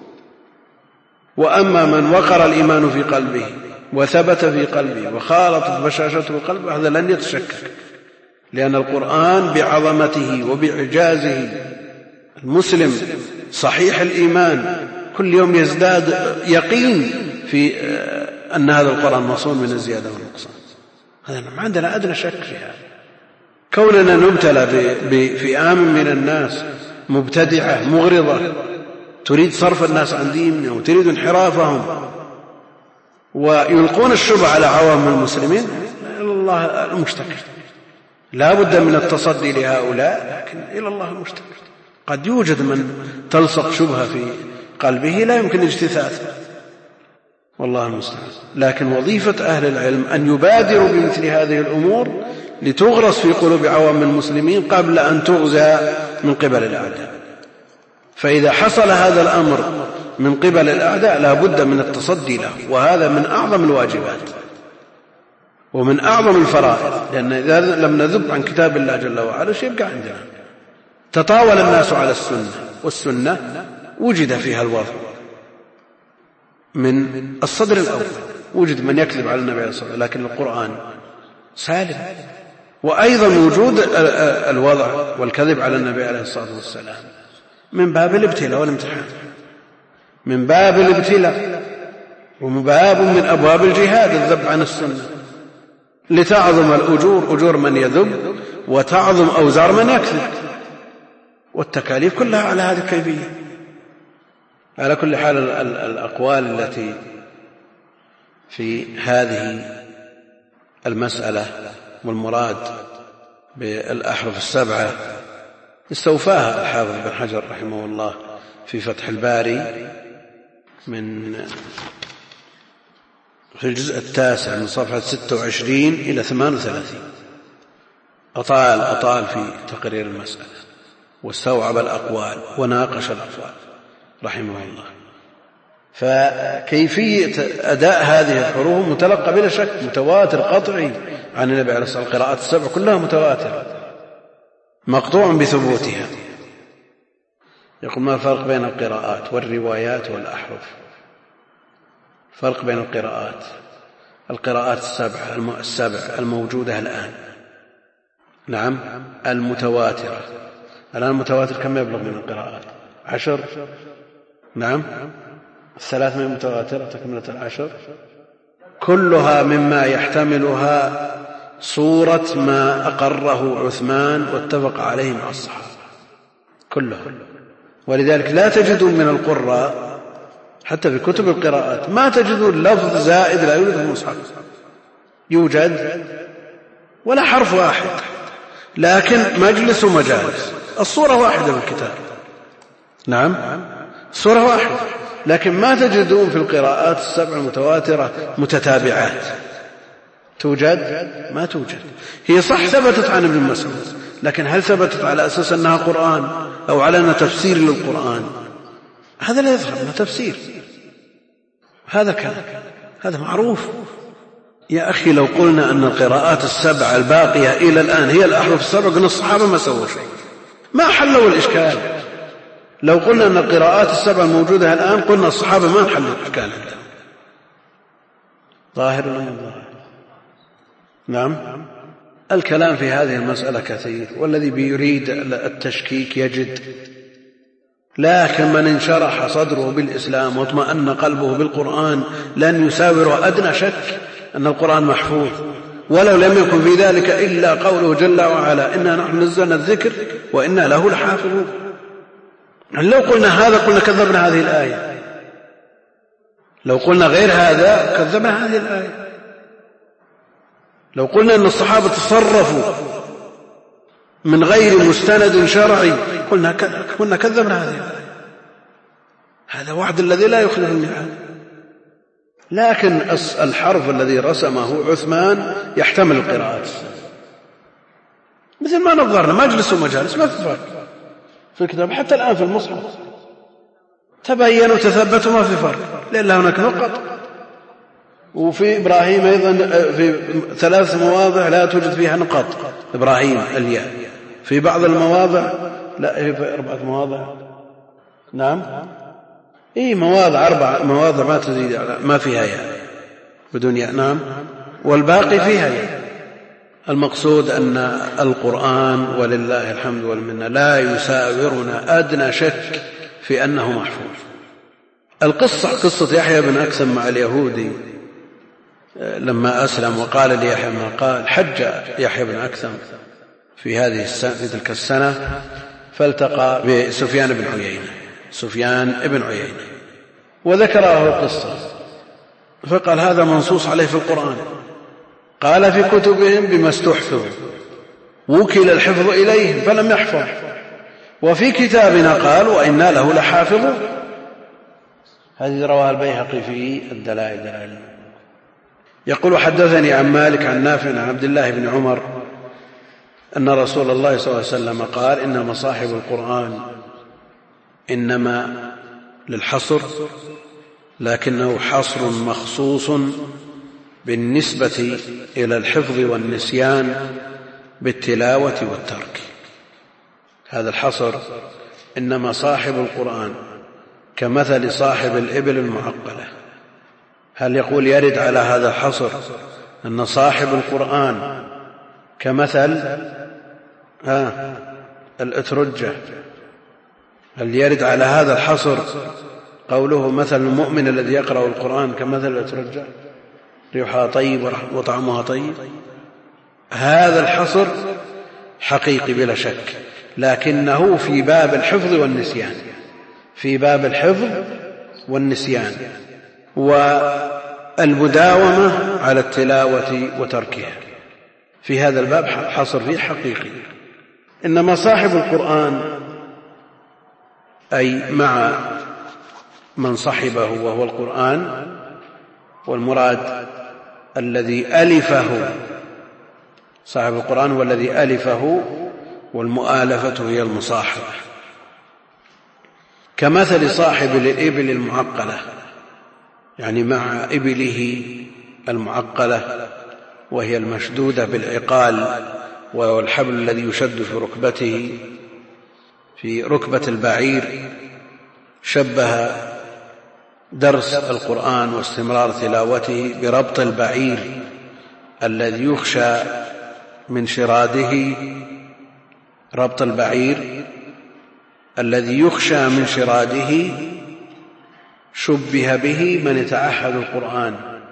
وأما من وقر الإيمان في قلبه وثبت في قلبه وخالطت بشاشته قلبه، هذا لن يتشكك، لأن القرآن بعظمته وبإعجازه المسلم صحيح الإيمان كل يوم يزداد يقين في أن هذا القرآن مصون من الزيادة والنقصان. هذا ما عندنا أدنى شك في هذا. كوننا نبتلى بفئام من الناس مبتدعة مغرضة تريد صرف الناس عن دينهم وتريد انحرافهم ويلقون الشبه على عوام المسلمين، إلى الله المشتكى. لا بد من التصدي لهؤلاء، لكن إلى الله المشتكى. قد يوجد من تلصق شبهة في قلبه لا يمكن اجتثاثها، والله المستعان. لكن وظيفة أهل العلم أن يبادروا بمثل هذه الأمور لتغرس في قلوب عوام المسلمين قبل أن تغزى من قبل الأعداء. فإذا حصل هذا الأمر من قبل الأعداء لا بد من التصدي له، وهذا من أعظم الواجبات ومن أعظم الفرائض، لأن إذا لم نذب عن كتاب الله جل وعلا يبقى عندنا. تطاول الناس على السنة، والسنة وجد فيها الوضع من الصدر الأول، وجد من يكذب على النبي عليه الصلاة والسلام، لكن القرآن سالم. وأيضا وجود الوضع والكذب على النبي عليه الصلاة والسلام من باب الابتلاء والامتحان، من باب الابتلاء، وباب من أبواب الجهاد الذب عن السنة، لتعظم الأجور، أجور من يذب، وتعظم أوزار من يكذب، والتكاليف كلها على هذه الكيفية. على كل حال الأقوال التي في هذه المسألة والمراد بالأحرف السبعة استوفاها الحافظ بن حجر رحمه الله في فتح الباري في الجزء 9 من صفحة 26 إلى 38. أطال في تقرير المسألة واستوعب الأقوال وناقش الأقوال، رحمه الله. فكيفية أداء هذه الحروف متلقى بلا شك متواتر قطعي عن النبي عليه الصلاة والسلام. القراءات السبع كلها متواترة مقطوع بثبوتها. يقول: ما الفرق بين القراءات والروايات والأحرف؟ فرق بين القراءات السبع الموجودة الآن، نعم، المتواترة. الآن المتواتر كم يبلغ من القراءات؟ 10. نعم، 3 من المتواترة تكملة 10. كلها مما يحتملها صورة ما أقره عثمان واتفق عليه مع الصحابة كلها. ولذلك لا تجدون من القراء حتى في كتب القراءات ما تجدون لفظ زائد لا يوجد في المصحف، يوجد ولا حرف واحد، لكن مجلس ومجالس، الصورة واحدة بالكتاب، نعم، صورة واحدة، لكن ما تجدون في القراءات السبع المتواترة متتابعات. توجد؟ ما توجد. هي صح ثبتت عن ابن مسعود، لكن هل ثبتت على أساس أنها قرآن أو على أنها تفسير للقرآن؟ هذا لا يظهر أنها تفسير، هذا معروف. يا أخي لو قلنا أن القراءات السبع الباقية إلى الآن هي الأحرف السبع، قلنا الصحابة ما سووا شيء، ما حلوا الإشكال. لو قلنا أن القراءات السبع الموجودة الآن قلنا الصحابة ما حلوا الإشكال. ظاهر ولا ظاهر؟ نعم. الكلام في هذه المسألة كثير، والذي بيريد التشكيك يجد، لكن من انشرح صدره بالإسلام واطمأن قلبه بالقرآن لن يساور أدنى شك أن القرآن محفوظ، ولو لم يكن في ذلك إلا قوله جل وعلا: إنا نحن نزلنا الذكر وإنا له لحافظون. لو قلنا هذا قلنا كذبنا هذه الآية، لو قلنا غير هذا كذبنا هذه الآية. لو قلنا أن الصحابة تصرفوا من غير مستند شرعي قلنا كذبنا هذه الآية. هذا وعد الذي لا يخلف الميعاد. لكن الحرف الذي رسمه عثمان يحتمل القراءات، مثل ما نظرنا مجلس ومجالس، ما في فرق في الكتاب. حتى الآن في المصحف تبين وتثبت ما في فرق، لأن هناك نقط. وفي إبراهيم أيضا في 3 مواضع لا توجد فيها نقط، إبراهيم الياء، في بعض المواضع لا، في 4 مواضع، نعم، مواضع 4 مواضع ما تزيد، ما فيها ياء بدون ياء، نعم، والباقي فيها ياء. المقصود أن القرآن ولله الحمد والمنة لا يساورنا أدنى شك في أنه محفوظ. قصة يحيى بن أكثم مع اليهودي لما أسلم وقال ليحيى ما قال، حج يحيى بن أكثم في تلك السنة، فالتقى بسفيان بن عيينة وذكره القصة، فقال: هذا منصوص عليه في القرآن، قال في كتبهم بما استحفظوا، وكل الحفظ إليهم فلم يحفظ، وفي كتابنا قال وإنا له لحافظون. هذه رواه البيهقي في الدلائل. يقول: حدثني عن مالك عن نافع عن عبد الله بن عمر أن رسول الله صلى الله عليه وسلم قال: إنما صاحب القرآن إنما للحصر، لكنه حصر مخصوص بالنسبة إلى الحفظ والنسيان بالتلاوة والترك. هذا الحصر إنما صاحب القرآن كمثل صاحب الإبل المعقلة. هل يقول يرد على هذا الحصر أن صاحب القرآن كمثل الأترجة؟ هل يرد على هذا الحصر قوله مثل المؤمن الذي يقرأ القرآن كمثل الأترجة ريحها طيب وطعمها طيب؟ هذا الحصر حقيقي بلا شك، لكنه في باب الحفظ والنسيان، في باب الحفظ والنسيان والمداومة على التلاوة وتركها. في هذا الباب حصر فيه حقيقي. إنما صاحب القرآن أي مع من صحبه وهو القرآن، والمراد الذي ألفه، صاحب القرآن والذي ألفه، والمؤالفة هي المصاحبة. كمثل صاحب الإبل المعقلة، يعني مع إبله المعقلة وهي المشدودة بالعقال والحبل الذي يشد في ركبته في ركبة البعير، شبه درس القرآن واستمرار تلاوته بربط البعير الذي يخشى من شراده، ربط البعير الذي يخشى من شراده شبه به من يتعهد القرآن،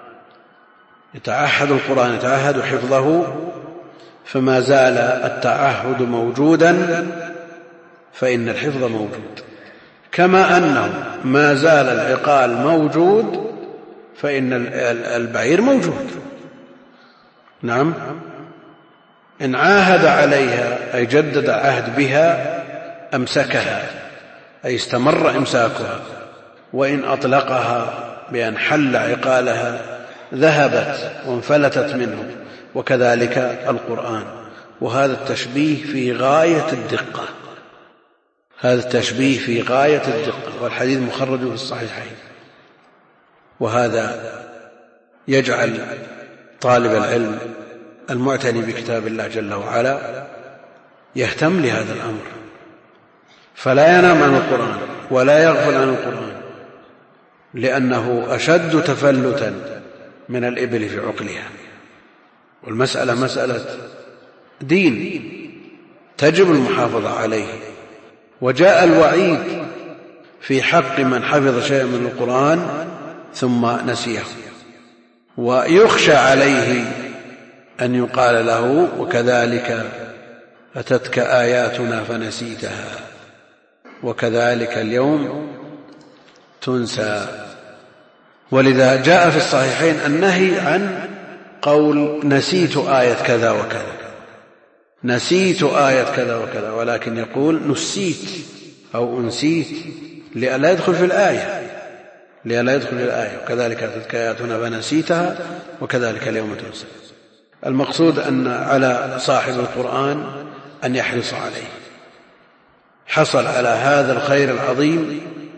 يتعهد حفظه، فما زال التعهد موجودا فإن الحفظ موجود، كما أنه ما زال العقال موجود فإن البعير موجود. نعم، إن عاهد عليها أي جدد عهد بها أمسكها أي استمر إمساكها، وإن أطلقها بأن حل عقالها ذهبت وانفلتت منه، وكذلك القرآن. وهذا التشبيه في غاية الدقة، هذا التشبيه في غاية الدقة، والحديث مخرج في الصحيحين. وهذا يجعل طالب العلم المعتني بكتاب الله جل وعلا يهتم لهذا الأمر، فلا ينام عن القرآن ولا يغفل عن القرآن، لأنه أشد تفلتا من الإبل في عقلها. والمسألة مسألة دين تجب المحافظة عليه. وجاء الوعيد في حق من حفظ شيئا من القرآن ثم نسيه، ويخشى عليه أن يقال له وكذلك أتتك آياتنا فنسيتها وكذلك اليوم تنسى. ولذا جاء في الصحيحين النهي عن قول نسيت آية كذا وكذا، نسيت آية كذا وكذا، ولكن يقول نسيت أو أنسيت لئلا يدخل في الآية، وكذلك أتتك آياتنا فنسيتها وكذلك اليوم تنسى. المقصود أن على صاحب القرآن أن يحرص عليه، حصل على هذا الخير العظيم،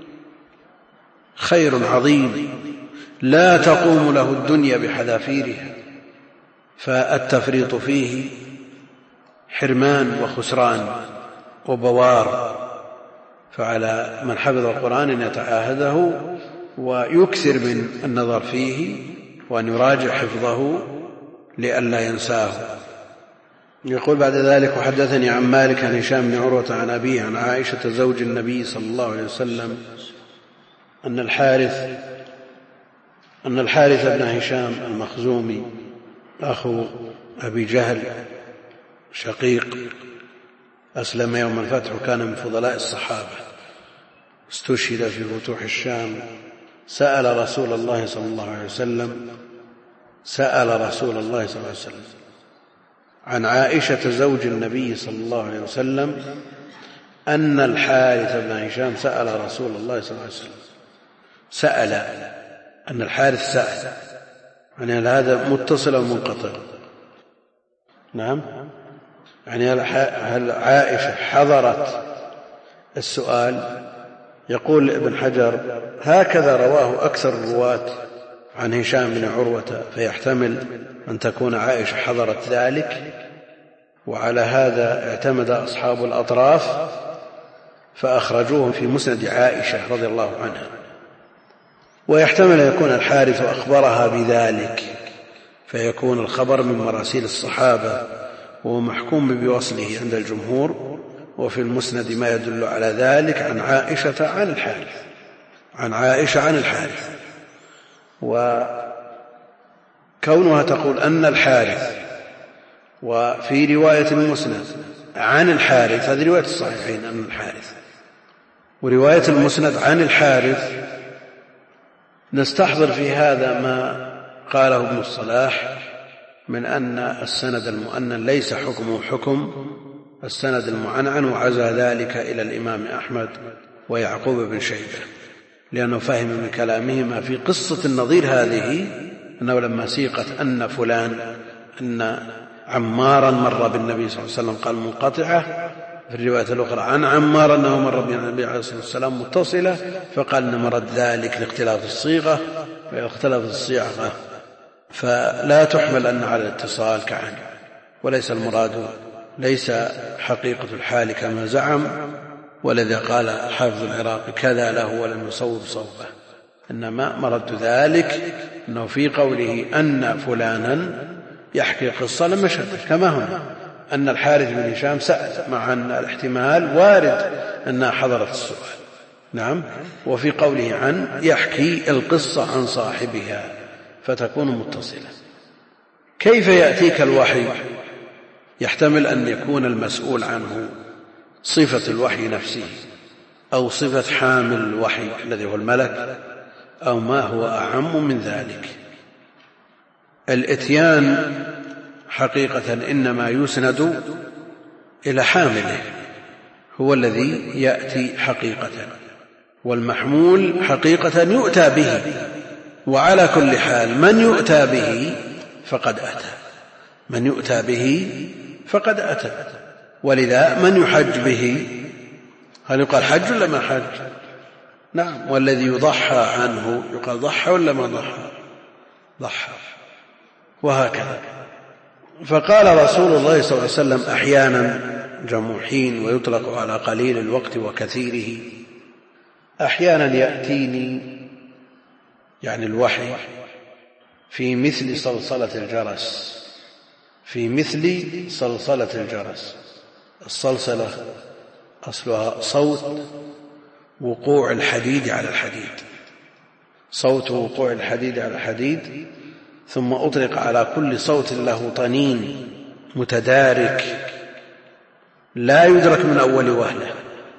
خير عظيم لا تقوم له الدنيا بحذافيرها، فالتفريط فيه حرمان وخسران وبوار. فعلى من حفظ القرآن أن يتعاهده ويكثر من النظر فيه وأن يراجع حفظه لئلا ينساه. يقول بعد ذلك: وحدثني عن مالك عن هشام بن عروة عن أبيه عن عائشة زوج النبي صلى الله عليه وسلم أن الحارث بن هشام المخزومي أخو أبي جهل شقيق أسلم يوم الفتح وكان من فضلاء الصحابة، استشهد في فتوح الشام، سأل رسول الله صلى الله عليه وسلم عن عائشة زوج النبي صلى الله عليه وسلم أن الحارث بن هشام سأل رسول الله صلى الله عليه وسلم، سأل أن الحارث سأل، يعني هذا متصل أو منقطع؟ نعم، يعني هل عائشة حضرت السؤال؟ يقول ابن حجر: هكذا رواه أكثر الرواة عن هشام بن عروة، فيحتمل أن تكون عائشة حضرت ذلك، وعلى هذا اعتمد أصحاب الأطراف فأخرجوه في مسند عائشة رضي الله عنها. ويحتمل أن يكون الحارث أخبرها بذلك فيكون الخبر من مراسيل الصحابة وهو محكوم بوصله عند الجمهور. وفي المسند ما يدل على ذلك عن عائشة عن الحارث، وكونها تقول أن الحارث وفي رواية المسند عن الحارث، هذه رواية الصحيحين أن الحارث، ورواية المسند عن الحارث، نستحضر في هذا ما قاله ابن الصلاح من أن السند المؤنن ليس حكمه حكم السند المعنعن، وعزى ذلك إلى الإمام أحمد ويعقوب بن شيبة، لأنه فهم من كلامهما في قصة النظير هذه أنه لما سيقت أن عمارا مر بالنبي صلى الله عليه وسلم قال منقطعة، في الرواية الأخرى عن عمار أنه مر بالنبي عليه الصلاة والسلام متصلة فقال إن مرد ذلك لاختلاف الصيغة، واختلاف الصيغة فلا تحمل أن على الاتصال كعن، وليس المراد ليس حقيقة الحال كما زعم، ولذا قال حافظ العراقي كذا له ولم يصوب صوبه، إنما مرد ذلك أنه في قوله أن فلانا يحكي قصة لم يشهد، كما هنا أن الحارث بن هشام سأل مع أن الاحتمال وارد أنها حضرت السؤال. نعم. وفي قوله عن يحكي القصة عن صاحبها فتكون متصلة. كيف يأتيك الوحي؟ يحتمل أن يكون المسؤول عنه صفة الوحي نفسه، أو صفة حامل الوحي الذي هو الملك، أو ما هو أعم من ذلك. الإتيان حقيقة إنما يسند إلى حامله، هو الذي يأتي حقيقة، والمحمول حقيقة يؤتى به. وعلى كل حال من يؤتى به فقد أتى، من يؤتى به فقد أتى. ولذا من يحج به، هل يقال حج ولا ما حج؟ نعم. والذي يضحى عنه يقال ضحى ولا ما ضحى؟ ضحى. وهكذا. فقال رسول الله صلى الله عليه وسلم أحيانا جمع حين، ويطلق على قليل الوقت وكثيره. أحيانا يأتيني يعني الوحي في مثل صلصلة الجرس، في مثل صلصلة الجرس. الصلصلة أصلها صوت وقوع الحديد على الحديد، صوت وقوع الحديد على الحديد، ثم أطلق على كل صوت له طنين متدارك لا يدرك من أول وهلة،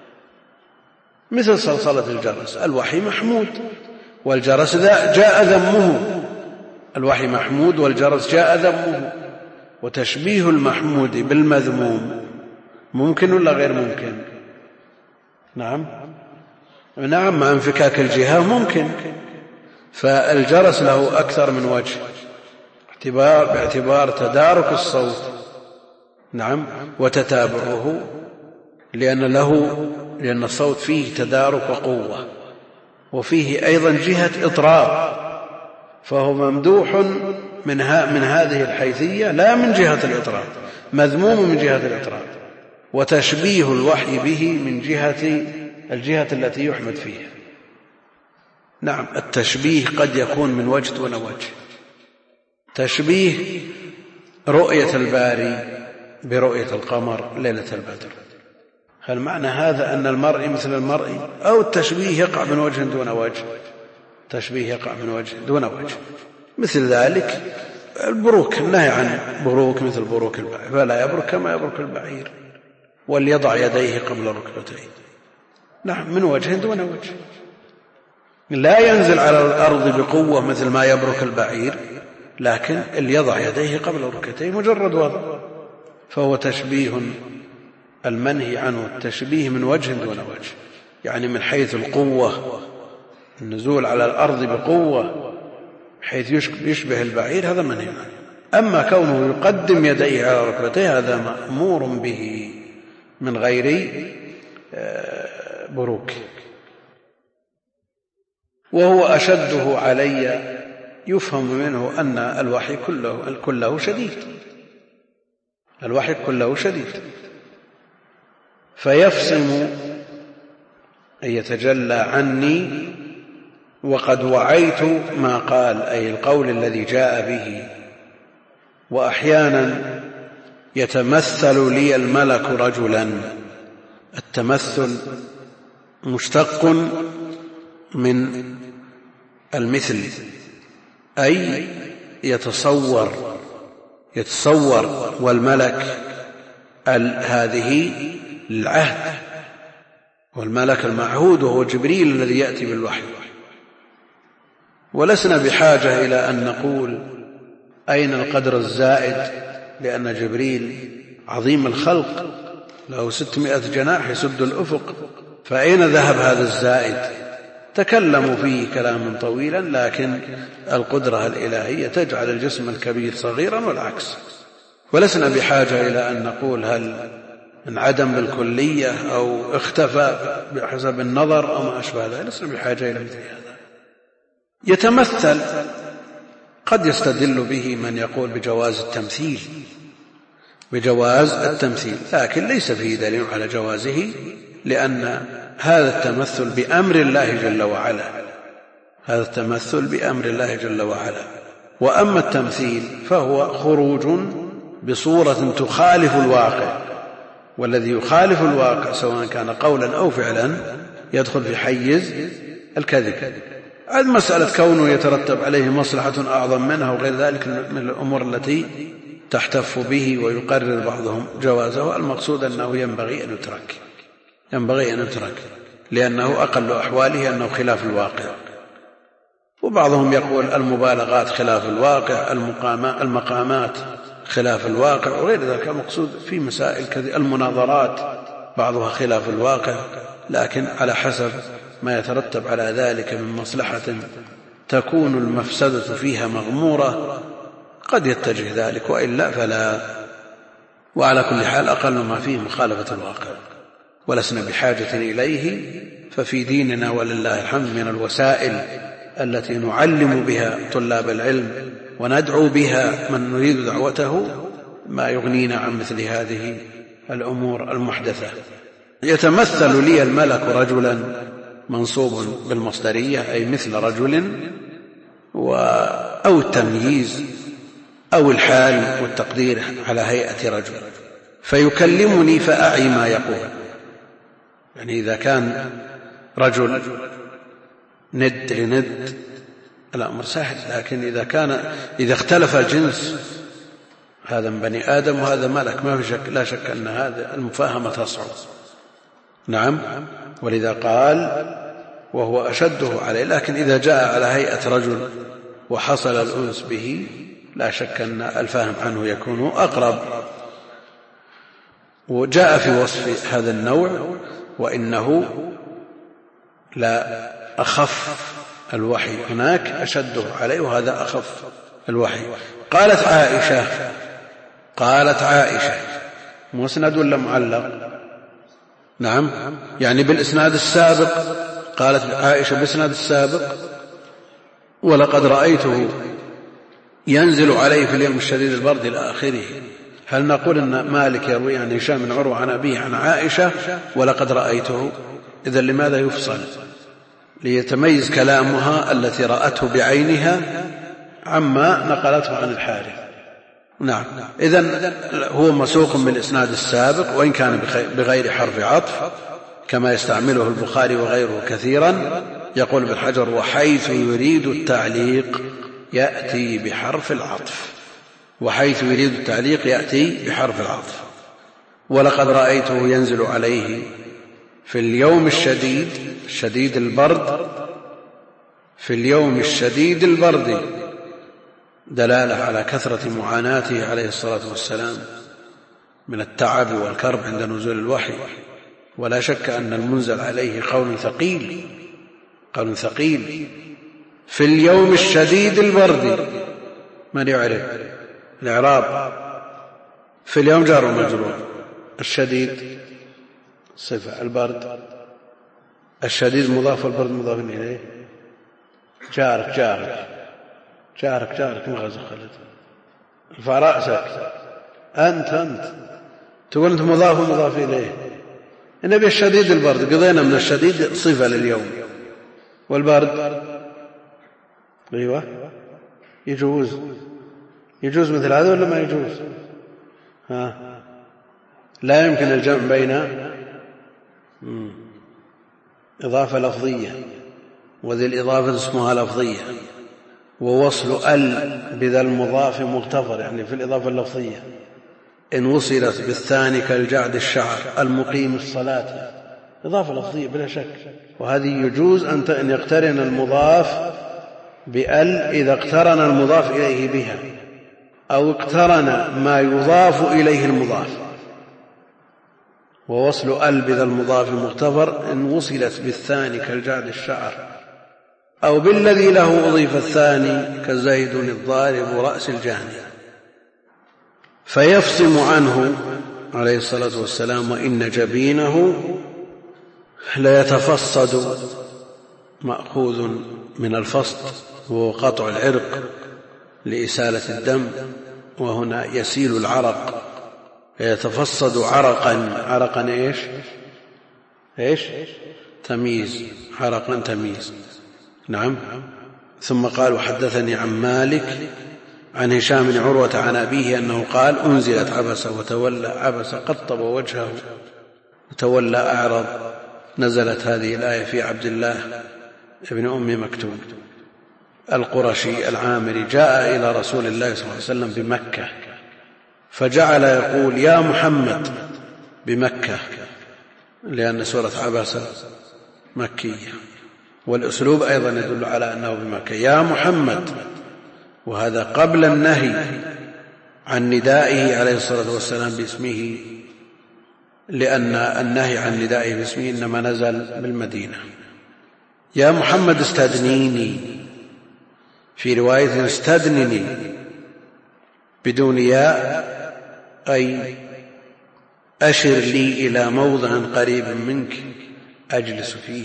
مثل صلصلة الجرس. الوحي محمود والجرس جاء ذمه، الوحي محمود والجرس جاء ذمه. وتشبيه المحمود بالمذموم ممكن ولا غير ممكن؟ نعم مع انفكاك الجهة ممكن. فالجرس له أكثر من وجه باعتبار تدارك الصوت، نعم، وتتابعه، لأن الصوت فيه تدارك وقوة، وفيه أيضا جهة إطراب، فهو ممدوح من هذه الحيثية لا من جهة الإطراب، مذموم من جهة الإطراب. وتشبيه الوحي به من الجهة التي يحمد فيها. نعم. التشبيه قد يكون من وجه دون وجه. تشبيه رؤية الباري برؤية القمر ليلة البدر، هل معنى هذا أن المرء مثل المرء؟ أو التشبيه يقع من وجه دون وجه؟ تشبيه يقع من وجه دون وجه. مثل ذلك البروك، النهي عن بروك مثل بروك البعير، فلا يبرك كما يبرك البعير، وليضع يديه قبل ركبتيه. نعم، من وجه دون وجه. لا ينزل على الأرض بقوة مثل ما يبرك البعير، لكن ليضع يديه قبل ركبتيه مجرد وضع، فهو تشبيه المنهي عنه، التشبيه من وجه دون وجه، يعني من حيث القوة، النزول على الأرض بقوة حيث يشبه البعير، هذا منهي عنه. أما كونه يقدم يديه على ركبتيه هذا مأمور به من غير بروك. وهو أشده علي، يفهم منه أن الوحي كله شديد، الوحي كله شديد، فيفصم أن يتجلى عني وقد وعيت ما قال، أي القول الذي جاء به. وأحيانا يتمثل لي الملك رجلا، التمثل مشتق من المثل، أي يتصور، والملك هذه العهد، والملك المعهود وهو جبريل الذي يأتي بالوحي. ولسنا بحاجة إلى أن نقول أين القدر الزائد، لأن جبريل عظيم الخلق له 600 جناح يسد الأفق، فأين ذهب هذا الزائد؟ تكلموا فيه كلاما طويلا، لكن القدرة الإلهية تجعل الجسم الكبير صغيرا والعكس. ولسنا بحاجة إلى أن نقول هل انعدم بالكلية أو اختفى بحسب النظر أو ما أشبه ذلك، لسنا بحاجة إلى مثل هذا. يتمثل، قد يستدل به من يقول بجواز التمثيل، لكن ليس فيه دليل على جوازه، لأن هذا التمثل بأمر الله جل وعلا، وأما التمثيل فهو خروج بصورة تخالف الواقع، والذي يخالف الواقع سواء كان قولا أو فعلا يدخل في حيز الكذب. مسألة كونه يترتب عليه مصلحة أعظم منها وغير ذلك من الأمور التي تحتف به ويقرر بعضهم جوازه، المقصود أنه ينبغي أن يترك لأنه أقل أحواله أنه خلاف الواقع. وبعضهم يقول المبالغات خلاف الواقع، المقامات خلاف الواقع وغير ذلك. المقصود في مسائل المناظرات بعضها خلاف الواقع، لكن على حسب ما يترتب على ذلك من مصلحة تكون المفسدة فيها مغمورة قد يتجه ذلك، وإلا فلا. وعلى كل حال أقل ما فيه مخالفة الواقع، ولسنا بحاجة إليه. ففي ديننا ولله الحمد من الوسائل التي نعلم بها طلاب العلم وندعو بها من نريد دعوته ما يغنينا عن مثل هذه الأمور المحدثة. يتمثل لي الملك رجلا منصوب بالمصدرية، أي مثل رجل، أو التمييز أو الحال والتقدير على هيئة رجل، فيكلمني فأعي ما يقول. يعني إذا كان رجل ند لند الأمر سهل، لكن إذا اختلف الجنس، هذا من بني آدم وهذا ملك، ما في شك، لا شك أن هذا المفاهمة تصعب. نعم، ولذا قال وهو أشده عليه. لكن إذا جاء على هيئة رجل وحصل الأنس به لا شك أن الفهم عنه يكون أقرب. وجاء في وصف هذا النوع وإنه لا أخف الوحي، هناك أشده عليه وهذا أخف الوحي. قالت عائشة مسند ولا معلق؟ نعم، يعني بالإسناد السابق. قالت عائشة بالإسناد السابق ولقد رأيته ينزل عليه في اليوم الشديد البرد إلى آخره. هل نقول أن مالك يروي عن هشام بن عروة عن أبيه عن عائشة ولقد رأيته؟ إذن لماذا يفصل؟ ليتميز كلامها التي رأته بعينها عما نقلته عن الحارث. نعم، إذن هو مسوق بالإسناد السابق وإن كان بغير حرف عطف كما يستعمله البخاري وغيره كثيرا. يقول ابن حجر وحيث يريد التعليق يأتي بحرف العطف، وحيث يريد التعليق يأتي بحرف العطف. ولقد رأيته ينزل عليه في اليوم الشديد شديد البرد، في اليوم الشديد البرد دلالة على كثرة معاناته عليه الصلاة والسلام من التعب والكرب عند نزول الوحي. ولا شك أن المنزل عليه قول ثقيل في اليوم الشديد البرد. من يعرف الإعراب؟ في اليوم جار ومجرور، الشديد صفة، البرد الشديد مضاف والبرد مضاف إليه. جارك ما غزخلت ارفع رأسك، أنت تقول أنت مضاف ومضاف إليه. النبي الشديد البرد قضينا من الشديد صفة لليوم، والبرد أيوة يجوز مثل هذا ولا ما يجوز؟ لا يمكن الجمع بين إضافة لفظية وذي الإضافة اسمها لفظية، ووصل بذا المضاف مغتفر يعني في الإضافة اللفظية. إن وصلت بالثاني كالجعد الشعر المقيم الصلاة، إضافة لفظية بلا شك. وهذه يجوز أن يقترن المضاف بأل إذا اقترن المضاف إليه بها، أو اقترن ما يضاف إليه المضاف. ووصل أل بذا المضاف مغتفر إن وصلت بالثاني كالجعد الشعر، أو بالذي له أضيف الثاني كزيد الضارب رأس الجاني، فيفصم عنه عليه الصلاة والسلام: وإن جبينه ليتفصد، مأخوذ من الفصد وهو قطع العرق لإسالة الدم، وهنا يسيل العرق، يتفصد عرقا. عرقا إيش تمييز، عرقا تمييز. نعم. ثم قال: وحدثني عن مالك عن هشام بن عروة عن أبيه أنه قال: أنزلت عبس وتولى، عبس قطب وجهه وتولى أعرض. نزلت هذه الآية في عبد الله ابن أم مكتوم القرشي العامري، جاء إلى رسول الله صلى الله عليه وسلم بمكة، فجعل يقول: يا محمد، بمكة، لأن سورة عبس مكية، والأسلوب أيضا يدل على أنه بمكة. يا محمد، وهذا قبل النهي عن ندائه عليه الصلاة والسلام باسمه، لأن النهي عن ندائه باسمه إنما نزل بالمدينة. يا محمد استدنيني، في رواية استدنني بدون ياء، أي أشر لي إلى موضع قريب منك أجلس فيه،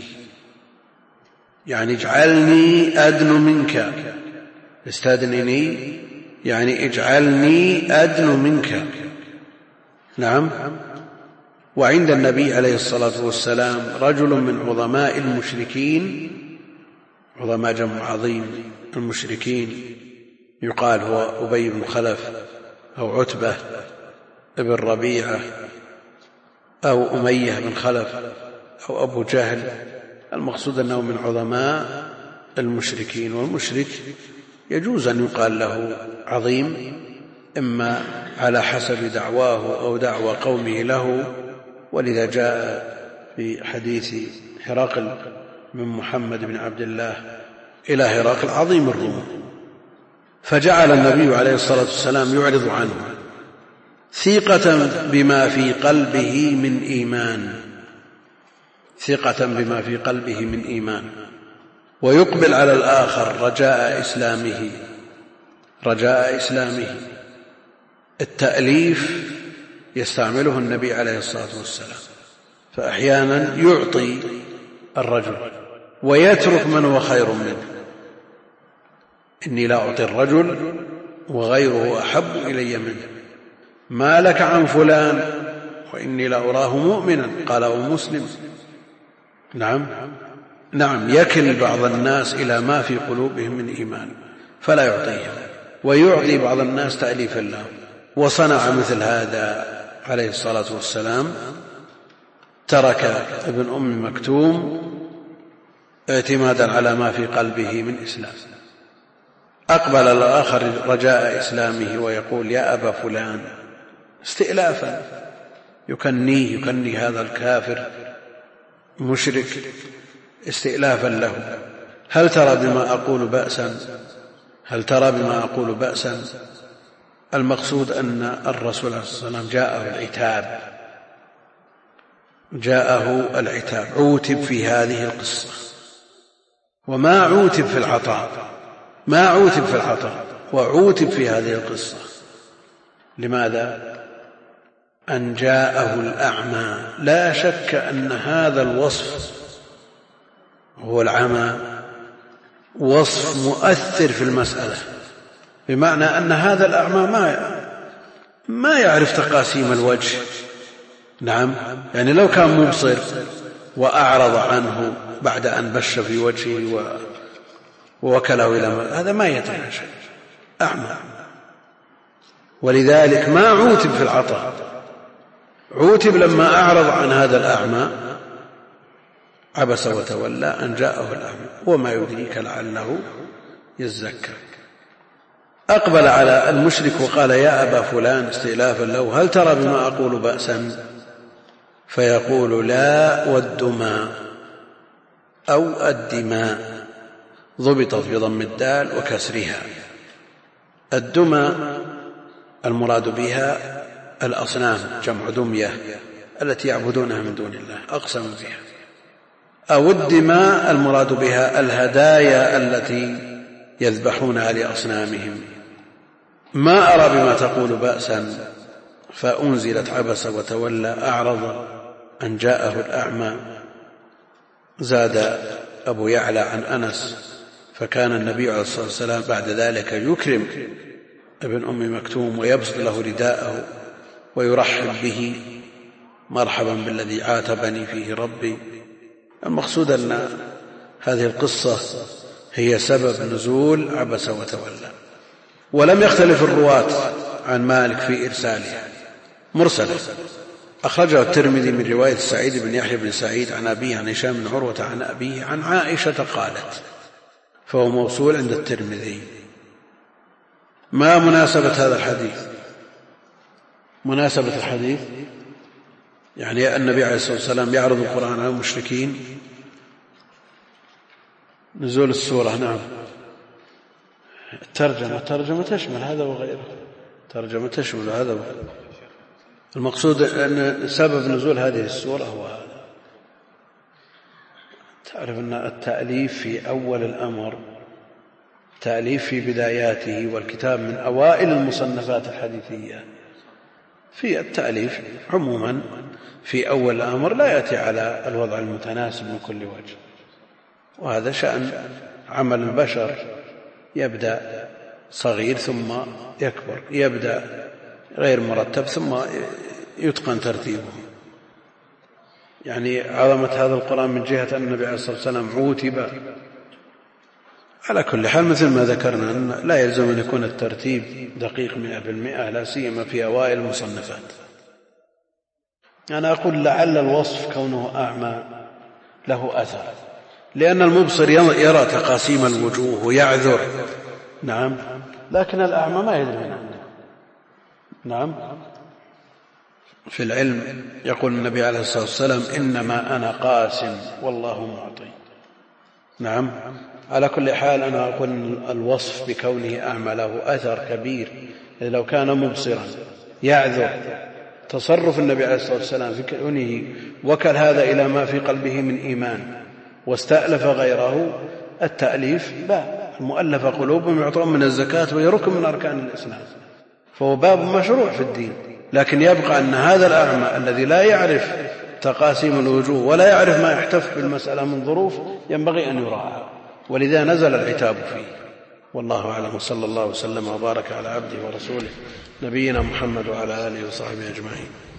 يعني اجعلني أدن منك. استدنني يعني اجعلني أدن منك. نعم. وعند النبي عليه الصلاة والسلام رجل من عظماء المشركين، عظماء جمع عظيم، المشركين، يقال هو أبي بن خلف أو عتبة ابن ربيعة أو أمية بن خلف أو أبو جهل. المقصود أنه من عظماء المشركين، والمشرك يجوز أن يقال له عظيم، إما على حسب دعواه أو دعوى قومه له، ولذا جاء في حديث هرقل من محمد بن عبد الله إلى هرقل عظيم الروم. فجعل النبي عليه الصلاة والسلام يعرض عنه ثقة بما في قلبه من إيمان، ثقة بما في قلبه من إيمان، ويقبل على الآخر رجاء إسلامه، رجاء إسلامه. التأليف يستعمله النبي عليه الصلاة والسلام، فأحيانا يعطي الرجل ويترك من هو خير منه. إني لا أعطي الرجل وغيره أحب إلي منه، ما لك عن فلان وإني لا أراه مؤمنا، قاله مسلم. نعم يكل بعض الناس إلى ما في قلوبهم من إيمان فلا يعطيهم، ويعطي بعض الناس تأليفا لهم. وصنع مثل هذا عليه الصلاة والسلام، ترك ابن أم مكتوم اعتمادا على ما في قلبه من إسلام. أقبل الآخر رجاء إسلامه ويقول: يا أبا فلان، استئلافا، يكني هذا الكافر مشرك استئلافا له: هل ترى بما أقول بأسا؟ هل ترى بما أقول بأسا؟ المقصود أن الرسول عليه الصلاة والسلام جاءه العتاب، عوتب في هذه القصة، وما عوتب في العطاء، ما عوتب في العطاء، وعوتب في هذه القصة. لماذا؟ أن جاءه الأعمى. لا شك أن هذا الوصف هو العمى وصف مؤثر في المسألة، بمعنى أن هذا الأعمى ما يعرف تقاسيم الوجه. نعم، يعني لو كان مبصر وأعرض عنه بعد أن بش في وجهه ووكله إلى هذا ما يدري شيء، أعمى. ولذلك ما عوتب في العطاء، عوتب لما أعرض عن هذا الأعمى، عبس وتولى أن جاءه الأعمى وما يدريك لعله يزكى. أقبل على المشرك وقال: يا أبا فلان، استئلافا له: هل ترى بما أقول بأسا؟ فيقول: لا، والدماء أو الدماء، ضبطت بضم الدال وكسرها. الدماء المراد بها الأصنام، جمع دمية، التي يعبدونها من دون الله، أقسموا بها. أو الدماء المراد بها الهدايا التي يذبحونها لأصنامهم. ما أرى بما تقول بأسا، فأنزلت عبس وتولى أعرض أن جاءه الأعمى. زاد أبو يعلى عن أنس: فكان النبي عليه الصلاة والسلام بعد ذلك يكرم ابن أم مكتوم ويبسط له رداءه ويرحب به: مرحبا بالذي عاتبني فيه ربي. المقصود أن هذه القصة هي سبب نزول عبس وتولى. ولم يختلف الرواة عن مالك في إرسالها، مرسلة. أخرجه الترمذي من رواية سعيد بن يحيى بن سعيد عن أبيه عن هشام بن عروة عن أبيه عن عائشة قالت، فهو موصول عند الترمذي. ما مناسبة هذا الحديث؟ مناسبة الحديث يعني النبي عليه الصلاة والسلام يعرض القرآن على المشركين، نزول السورة. نعم. الترجمة تشمل هذا وغيره، ترجمة تشمل هذا وغيره. المقصود أن سبب نزول هذه السورة هو هذا. تعرف أن التأليف في أول الأمر تأليف في بداياته، والكتاب من أوائل المصنفات الحديثية. في التأليف عموما في أول الأمر لا يأتي على الوضع المتناسب من كل وجه، وهذا شأن عمل البشر، يبدأ صغير ثم يكبر، يبدأ غير مرتب ثم يتقن ترتيبه. يعني عظمة هذا القرآن من جهة أن النبي عليه الصلاة والسلام عوتب. على كل حال مثل ما ذكرنا أن لا يلزم أن يكون الترتيب دقيق 100%، لا سيما في أوائل المصنفات. أنا أقول لعل الوصف كونه أعمى له أثر، لأن المبصر يرى تقاسيم الوجوه ويعذر. نعم. لكن الأعمى ما يدري من عنده. نعم. في العلم يقول النبي عليه الصلاة والسلام: إنما أنا قاسم والله معطي. نعم. على كل حال أنا أقول الوصف بكونه أعمى له أثر كبير. لو كان مبصرا يعذر، تصرف النبي عليه الصلاة والسلام في كونه وكل هذا إلى ما في قلبه من إيمان واستألف غيره. التأليف باب المؤلف قلوبهم يعطون من الزكاة وهي ركن من أركان الإسلام، فهو باب مشروع في الدين. لكن يبقى أن هذا الأعمى الذي لا يعرف تقاسيم الوجوه ولا يعرف ما يحتف بالمسألة من ظروف ينبغي أن يراعى، ولذا نزل العتاب فيه. والله أعلم، صلى الله وسلم وبارك على عبده ورسوله نبينا محمد وعلى آله وصحبه أجمعين.